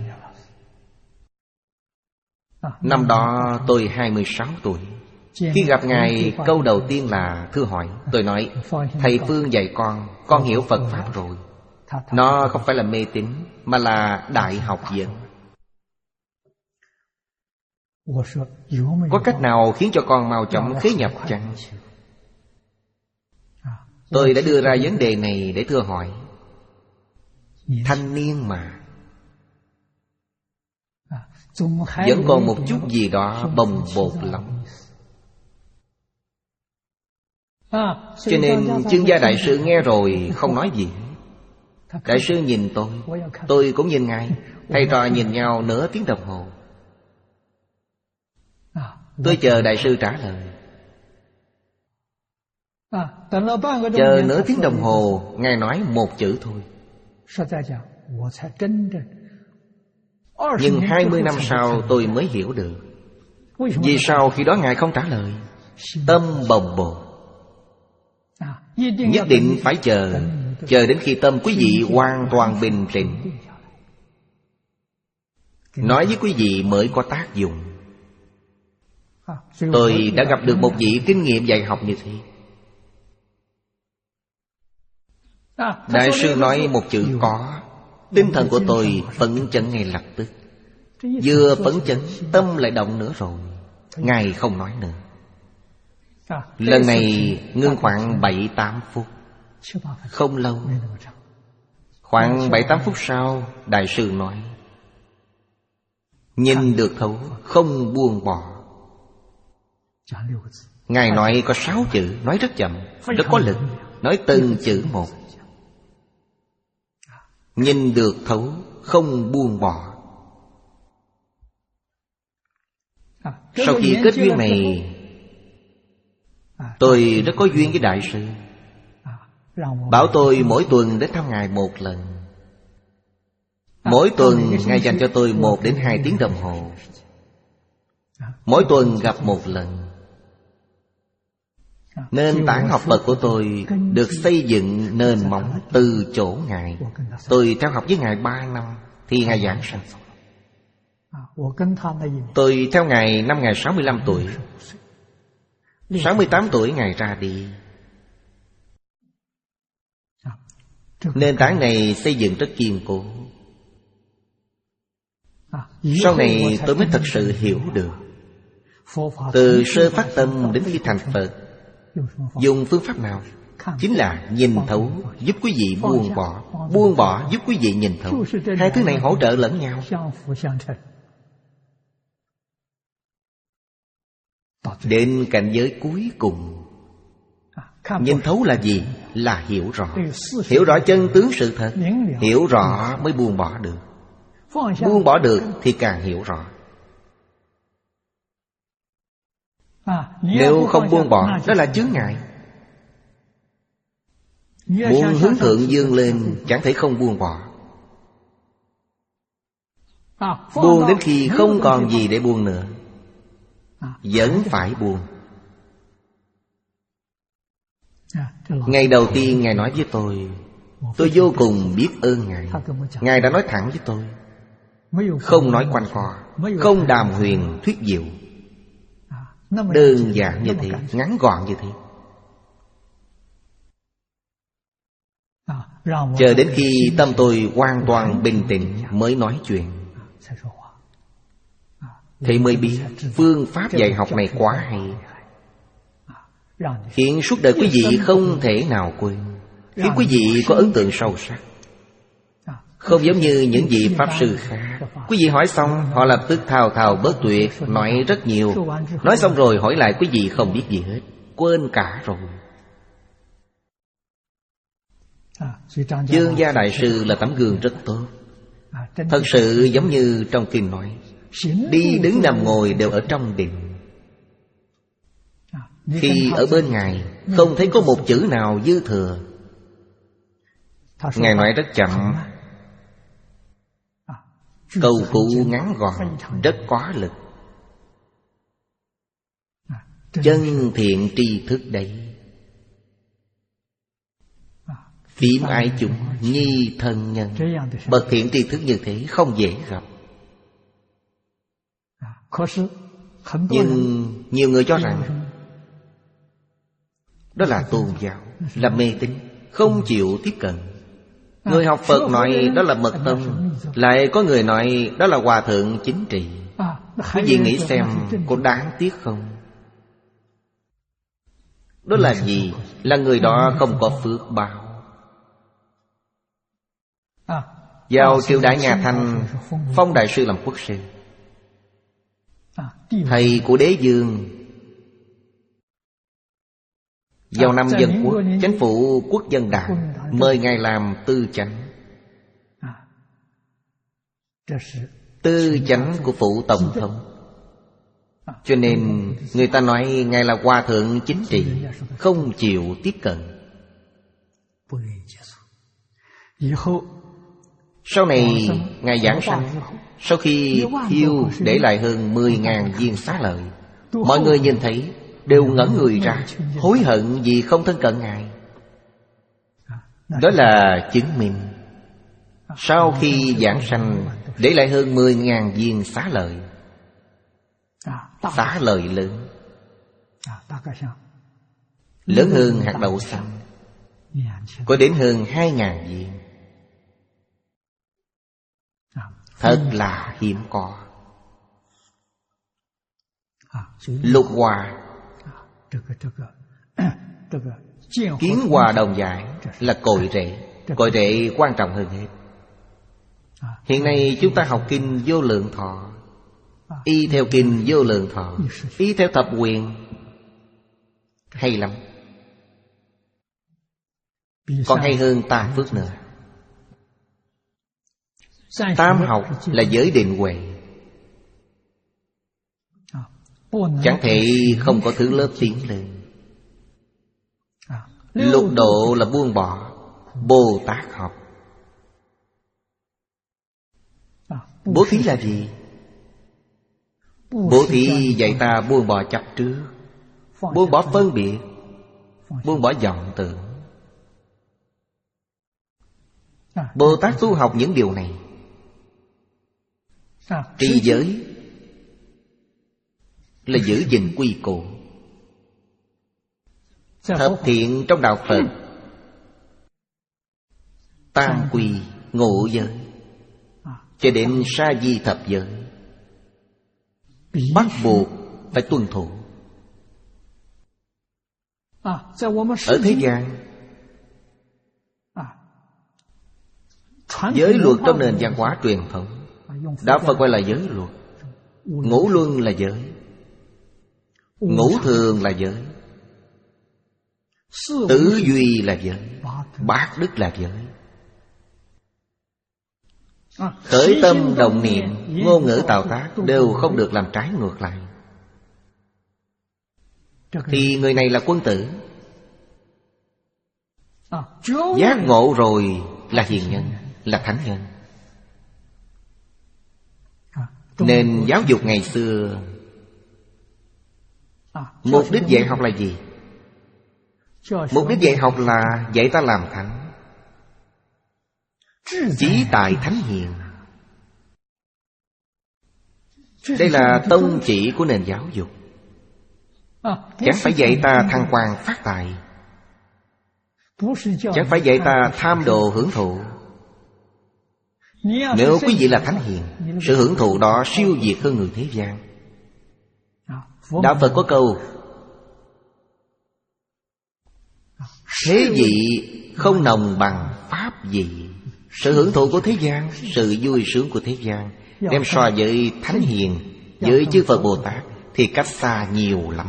Năm đó tôi hai mươi sáu tuổi. Khi gặp Ngài, câu đầu tiên là thưa hỏi. Tôi nói, thầy Phương dạy con, con hiểu Phật Pháp rồi. Nó không phải là mê tín, mà là đại học vấn. Có cách nào khiến cho con mau chóng khế nhập chăng? Tôi đã đưa ra vấn đề này để thưa hỏi. Thanh niên mà, vẫn còn một chút gì đó bồng bột lòng. Cho nên Chương Gia Đại Sư nghe rồi không nói gì. Đại sư nhìn tôi, tôi cũng nhìn Ngài. Thầy trò nhìn nhau nửa tiếng đồng hồ. Tôi chờ Đại sư trả lời. Chờ nửa tiếng đồng hồ, Ngài nói một chữ thôi. Nhưng hai mươi năm sau tôi mới hiểu được. Vì sao khi đó Ngài không trả lời? Tâm bồng bột. Nhất định phải chờ, chờ đến khi tâm quý vị hoàn toàn bình tĩnh, nói với quý vị mới có tác dụng. Tôi đã gặp được một vị kinh nghiệm dạy học như thế. Đại sư nói một chữ có, tinh thần của tôi phấn chấn ngay lập tức. Vừa phấn chấn, tâm lại động nữa rồi. Ngài không nói nữa. Lần này ngưng khoảng bảy tám phút, không lâu. Khoảng bảy tám phút sau, Đại sư nói, nhìn được thấu, không buông bỏ. Ngài nói có sáu chữ, nói rất chậm, rất có lực, nói từng chữ một. Nhìn được thấu, không buông bỏ. Sau khi kết duyên này, tôi rất có duyên với Đại sư. Bảo tôi mỗi tuần đến thăm Ngài một lần. Mỗi tuần Ngài dành cho tôi một đến hai tiếng đồng hồ. Mỗi tuần gặp một lần. Nền tảng học Phật của tôi được xây dựng nền móng từ chỗ Ngài. Tôi theo học với Ngài ba năm thì Ngài giảng sanh. Tôi theo Ngài năm Ngài sáu mươi lăm tuổi. Sáu mươi tám tuổi Ngài ra đi. Nền tảng này xây dựng rất kiên cố. Sau này tôi mới thật sự hiểu được. Từ sơ phát tâm đến khi thành Phật, dùng phương pháp nào? Chính là nhìn thấu, giúp quý vị buông bỏ. Buông bỏ giúp quý vị nhìn thấu. Hai thứ này hỗ trợ lẫn nhau. Đến cảnh giới cuối cùng, nhìn thấu là gì? Là hiểu rõ. Hiểu rõ chân tướng sự thật. Hiểu rõ mới buông bỏ được. Buông bỏ được thì càng hiểu rõ. Nếu không buông bỏ, đó là chướng ngại. Muốn hướng thượng dương lên, chẳng thể không buông bỏ. Buông đến khi không còn gì để buông nữa, vẫn phải buông. Ngày đầu tiên Ngài nói với tôi, tôi vô cùng biết ơn Ngài. Ngài đã nói thẳng với tôi, không nói quanh co, không đàm huyền thuyết diệu. Đơn giản như thế, ngắn gọn như thế. Chờ đến khi tâm tôi hoàn toàn bình tĩnh mới nói chuyện. Thì mới biết phương pháp dạy học này quá hay, khiến suốt đời quý vị không thể nào quên, khiến quý vị có ấn tượng sâu sắc. Không giống như những vị Pháp Sư khác, quý vị hỏi xong họ lập tức thao thao bất tuyệt, nói rất nhiều. Nói xong rồi hỏi lại quý vị không biết gì hết, quên cả rồi. Dương Gia Đại Sư là tấm gương rất tốt. Thật sự giống như trong kinh nói, đi đứng nằm ngồi đều ở trong định. Khi ở bên Ngài không thấy có một chữ nào dư thừa. Ngài nói rất chậm, câu cụ ngắn gọn, rất có lực. Chân thiện tri thức đấy. Phím ái chúng, nhi thân nhân. Bậc thiện tri thức như thế không dễ gặp. Nhưng nhiều người cho rằng đó là tôn giáo, là mê tín, không chịu tiếp cận. Người học Phật nói đó là mật tông, lại có người nói đó là hòa thượng chính trị. Quý vị nghĩ xem có đáng tiếc không? Đó là gì? Là người đó không có phước báo. Vào triều đại nhà Thanh, phong đại sư làm quốc sư, thầy của đế dương. Vào năm Dân Quốc, chính phủ quốc dân đảng mời ngài làm tư chánh. Tư chánh của phủ tổng thống. Cho nên người ta nói ngài là hòa thượng chính trị, không chịu tiếp cận. Sau này ngài giảng sanh, sau khi thiêu để lại hơn mười ngàn viên xá lợi, mọi người nhìn thấy đều ngẩn người ra, hối hận vì không thân cận ngài. Đó là chứng minh sau khi giảng sanh để lại hơn mười ngàn viên xá lợi. Xá lợi lớn, lớn hơn hạt đậu xanh, có đến hơn hai ngàn viên. Thật là hiếm có. Lục Hòa, kiến hòa đồng giải là cội rễ. Cội rễ quan trọng hơn hết. Hiện nay chúng ta học kinh Vô Lượng Thọ, y theo kinh Vô Lượng Thọ, y theo thập quyền, hay lắm. Còn hay hơn Tam Phước nữa. Tam học là giới định huệ, chẳng thể không có thứ lớp tiến lên. Lục độ là buông bỏ, Bồ Tát học. Bố thí là gì? Bố thí dạy ta buông bỏ chấp trước, buông bỏ phân biệt, buông bỏ vọng tưởng. Bồ Tát tu học những điều này. Trì giới là giữ gìn quy củ. Thập thiện trong đạo Phật, tam quy, ngũ giới, cho đến sa di thập giới, bắt buộc phải tuân thủ. Ở thế gian, giới luật trong nền văn hóa truyền thống, đạo Phật gọi là giới luật. Ngũ luân là giới, ngũ thường là giới, tứ duy là giới, bát đức là giới. Khởi tâm động niệm, ngôn ngữ tạo tác đều không được làm trái ngược lại. Thì người này là quân tử. Giác ngộ rồi là hiền nhân, là thánh nhân. Nên giáo dục ngày xưa, mục đích dạy học là gì? Mục đích dạy học là dạy ta làm thánh, chí tại thánh hiền. Đây là tông chỉ của nền giáo dục. Chẳng phải dạy ta thăng quan phát tài, chẳng phải dạy ta tham đồ hưởng thụ. Nếu quý vị là thánh hiền, sự hưởng thụ đó siêu việt hơn người thế gian. Đạo Phật có câu: thế vị không nồng bằng pháp vị. Sự hưởng thụ của thế gian, sự vui sướng của thế gian, đem so với thánh hiền, với chư Phật Bồ Tát thì cách xa nhiều lắm,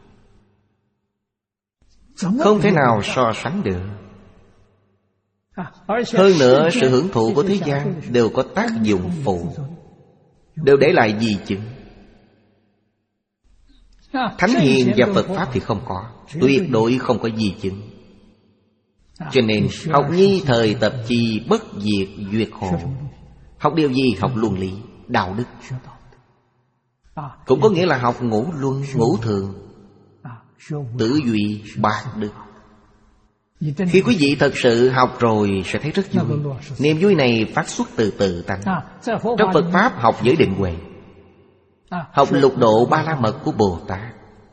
không thể nào so sánh được. Hơn nữa, sự hưởng thụ của thế gian đều có tác dụng phụ, đều để lại di chứng. Thánh hiền và Phật Pháp thì không có, tuyệt đối không có di chứng. Cho nên học nhi thời tập chi, bất diệt duyệt khổ. Học điều gì? Học luân lý, đạo đức. Cũng có nghĩa là học ngũ luân, ngũ thường, tử duy, bát đức. Khi quý vị thật sự học rồi sẽ thấy rất vui. Niềm vui này phát xuất từ tự tánh. Trong Phật Pháp học giới định huệ, học lục độ ba la mật của Bồ Tát,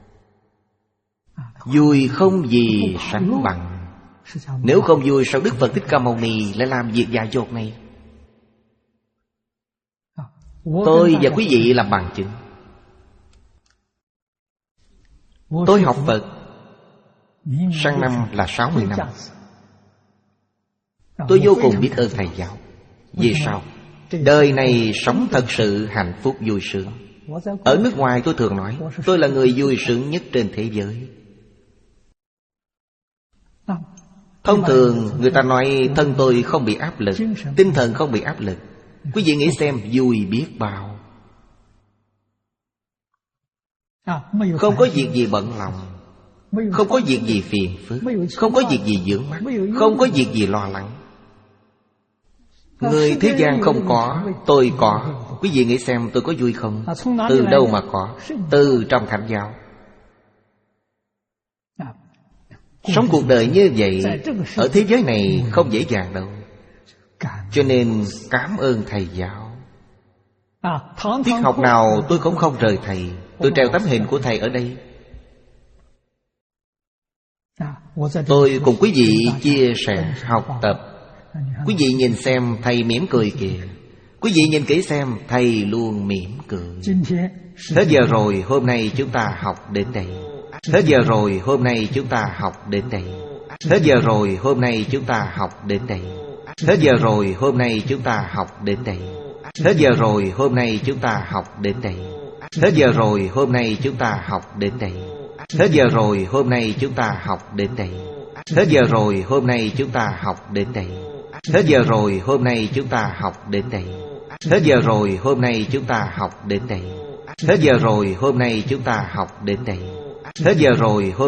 vui không gì sánh bằng. Nếu không vui, sao Đức Phật Thích Ca Mâu Ni lại làm việc dại dột này? Tôi và quý vị làm bằng chứng. Tôi học Phật sang năm là sáu mươi năm. Tôi vô cùng biết ơn thầy giáo. Vì sao? Đời này sống thật sự hạnh phúc vui sướng. Ở nước ngoài tôi thường nói tôi là người vui sướng nhất trên thế giới. Thông thường người ta nói thân tôi không bị áp lực, tinh thần không bị áp lực. Quý vị nghĩ xem vui biết bao. Không có việc gì bận lòng, không có việc gì phiền phức, không có việc gì vướng mắc, không có việc gì lo lắng. Người thế gian không có, tôi có. Quý vị nghĩ xem tôi có vui không? Từ đâu mà có? Từ trong thánh giáo. Sống cuộc đời như vậy ở thế giới này không dễ dàng đâu. Cho nên cảm ơn thầy giáo. Tiết học nào tôi cũng không rời thầy. Tôi treo tấm hình của thầy ở đây. Tôi cùng quý vị chia sẻ học tập. Quý vị nhìn xem thầy mỉm cười kìa. Quý vị nhìn kỹ xem thầy luôn mỉm cười. Hết giờ rồi, hôm nay chúng ta học đến đây. Hết giờ rồi, hôm nay chúng ta học đến đây. Hết giờ rồi, hôm nay chúng ta học đến đây. Hết giờ rồi, hôm nay chúng ta học đến đây. Hết giờ rồi, hôm nay chúng ta học đến đây. Hết giờ rồi, hôm nay chúng ta học đến đây. Hết giờ rồi, hôm nay chúng ta học đến đây. Hết giờ rồi, hôm nay chúng ta học đến đây. Hết giờ rồi, hôm nay chúng ta học đến đây. Hết giờ rồi, hôm nay chúng ta học đến đây. Hết giờ rồi, hôm nay chúng ta học đến đây. Hết giờ rồi, hôm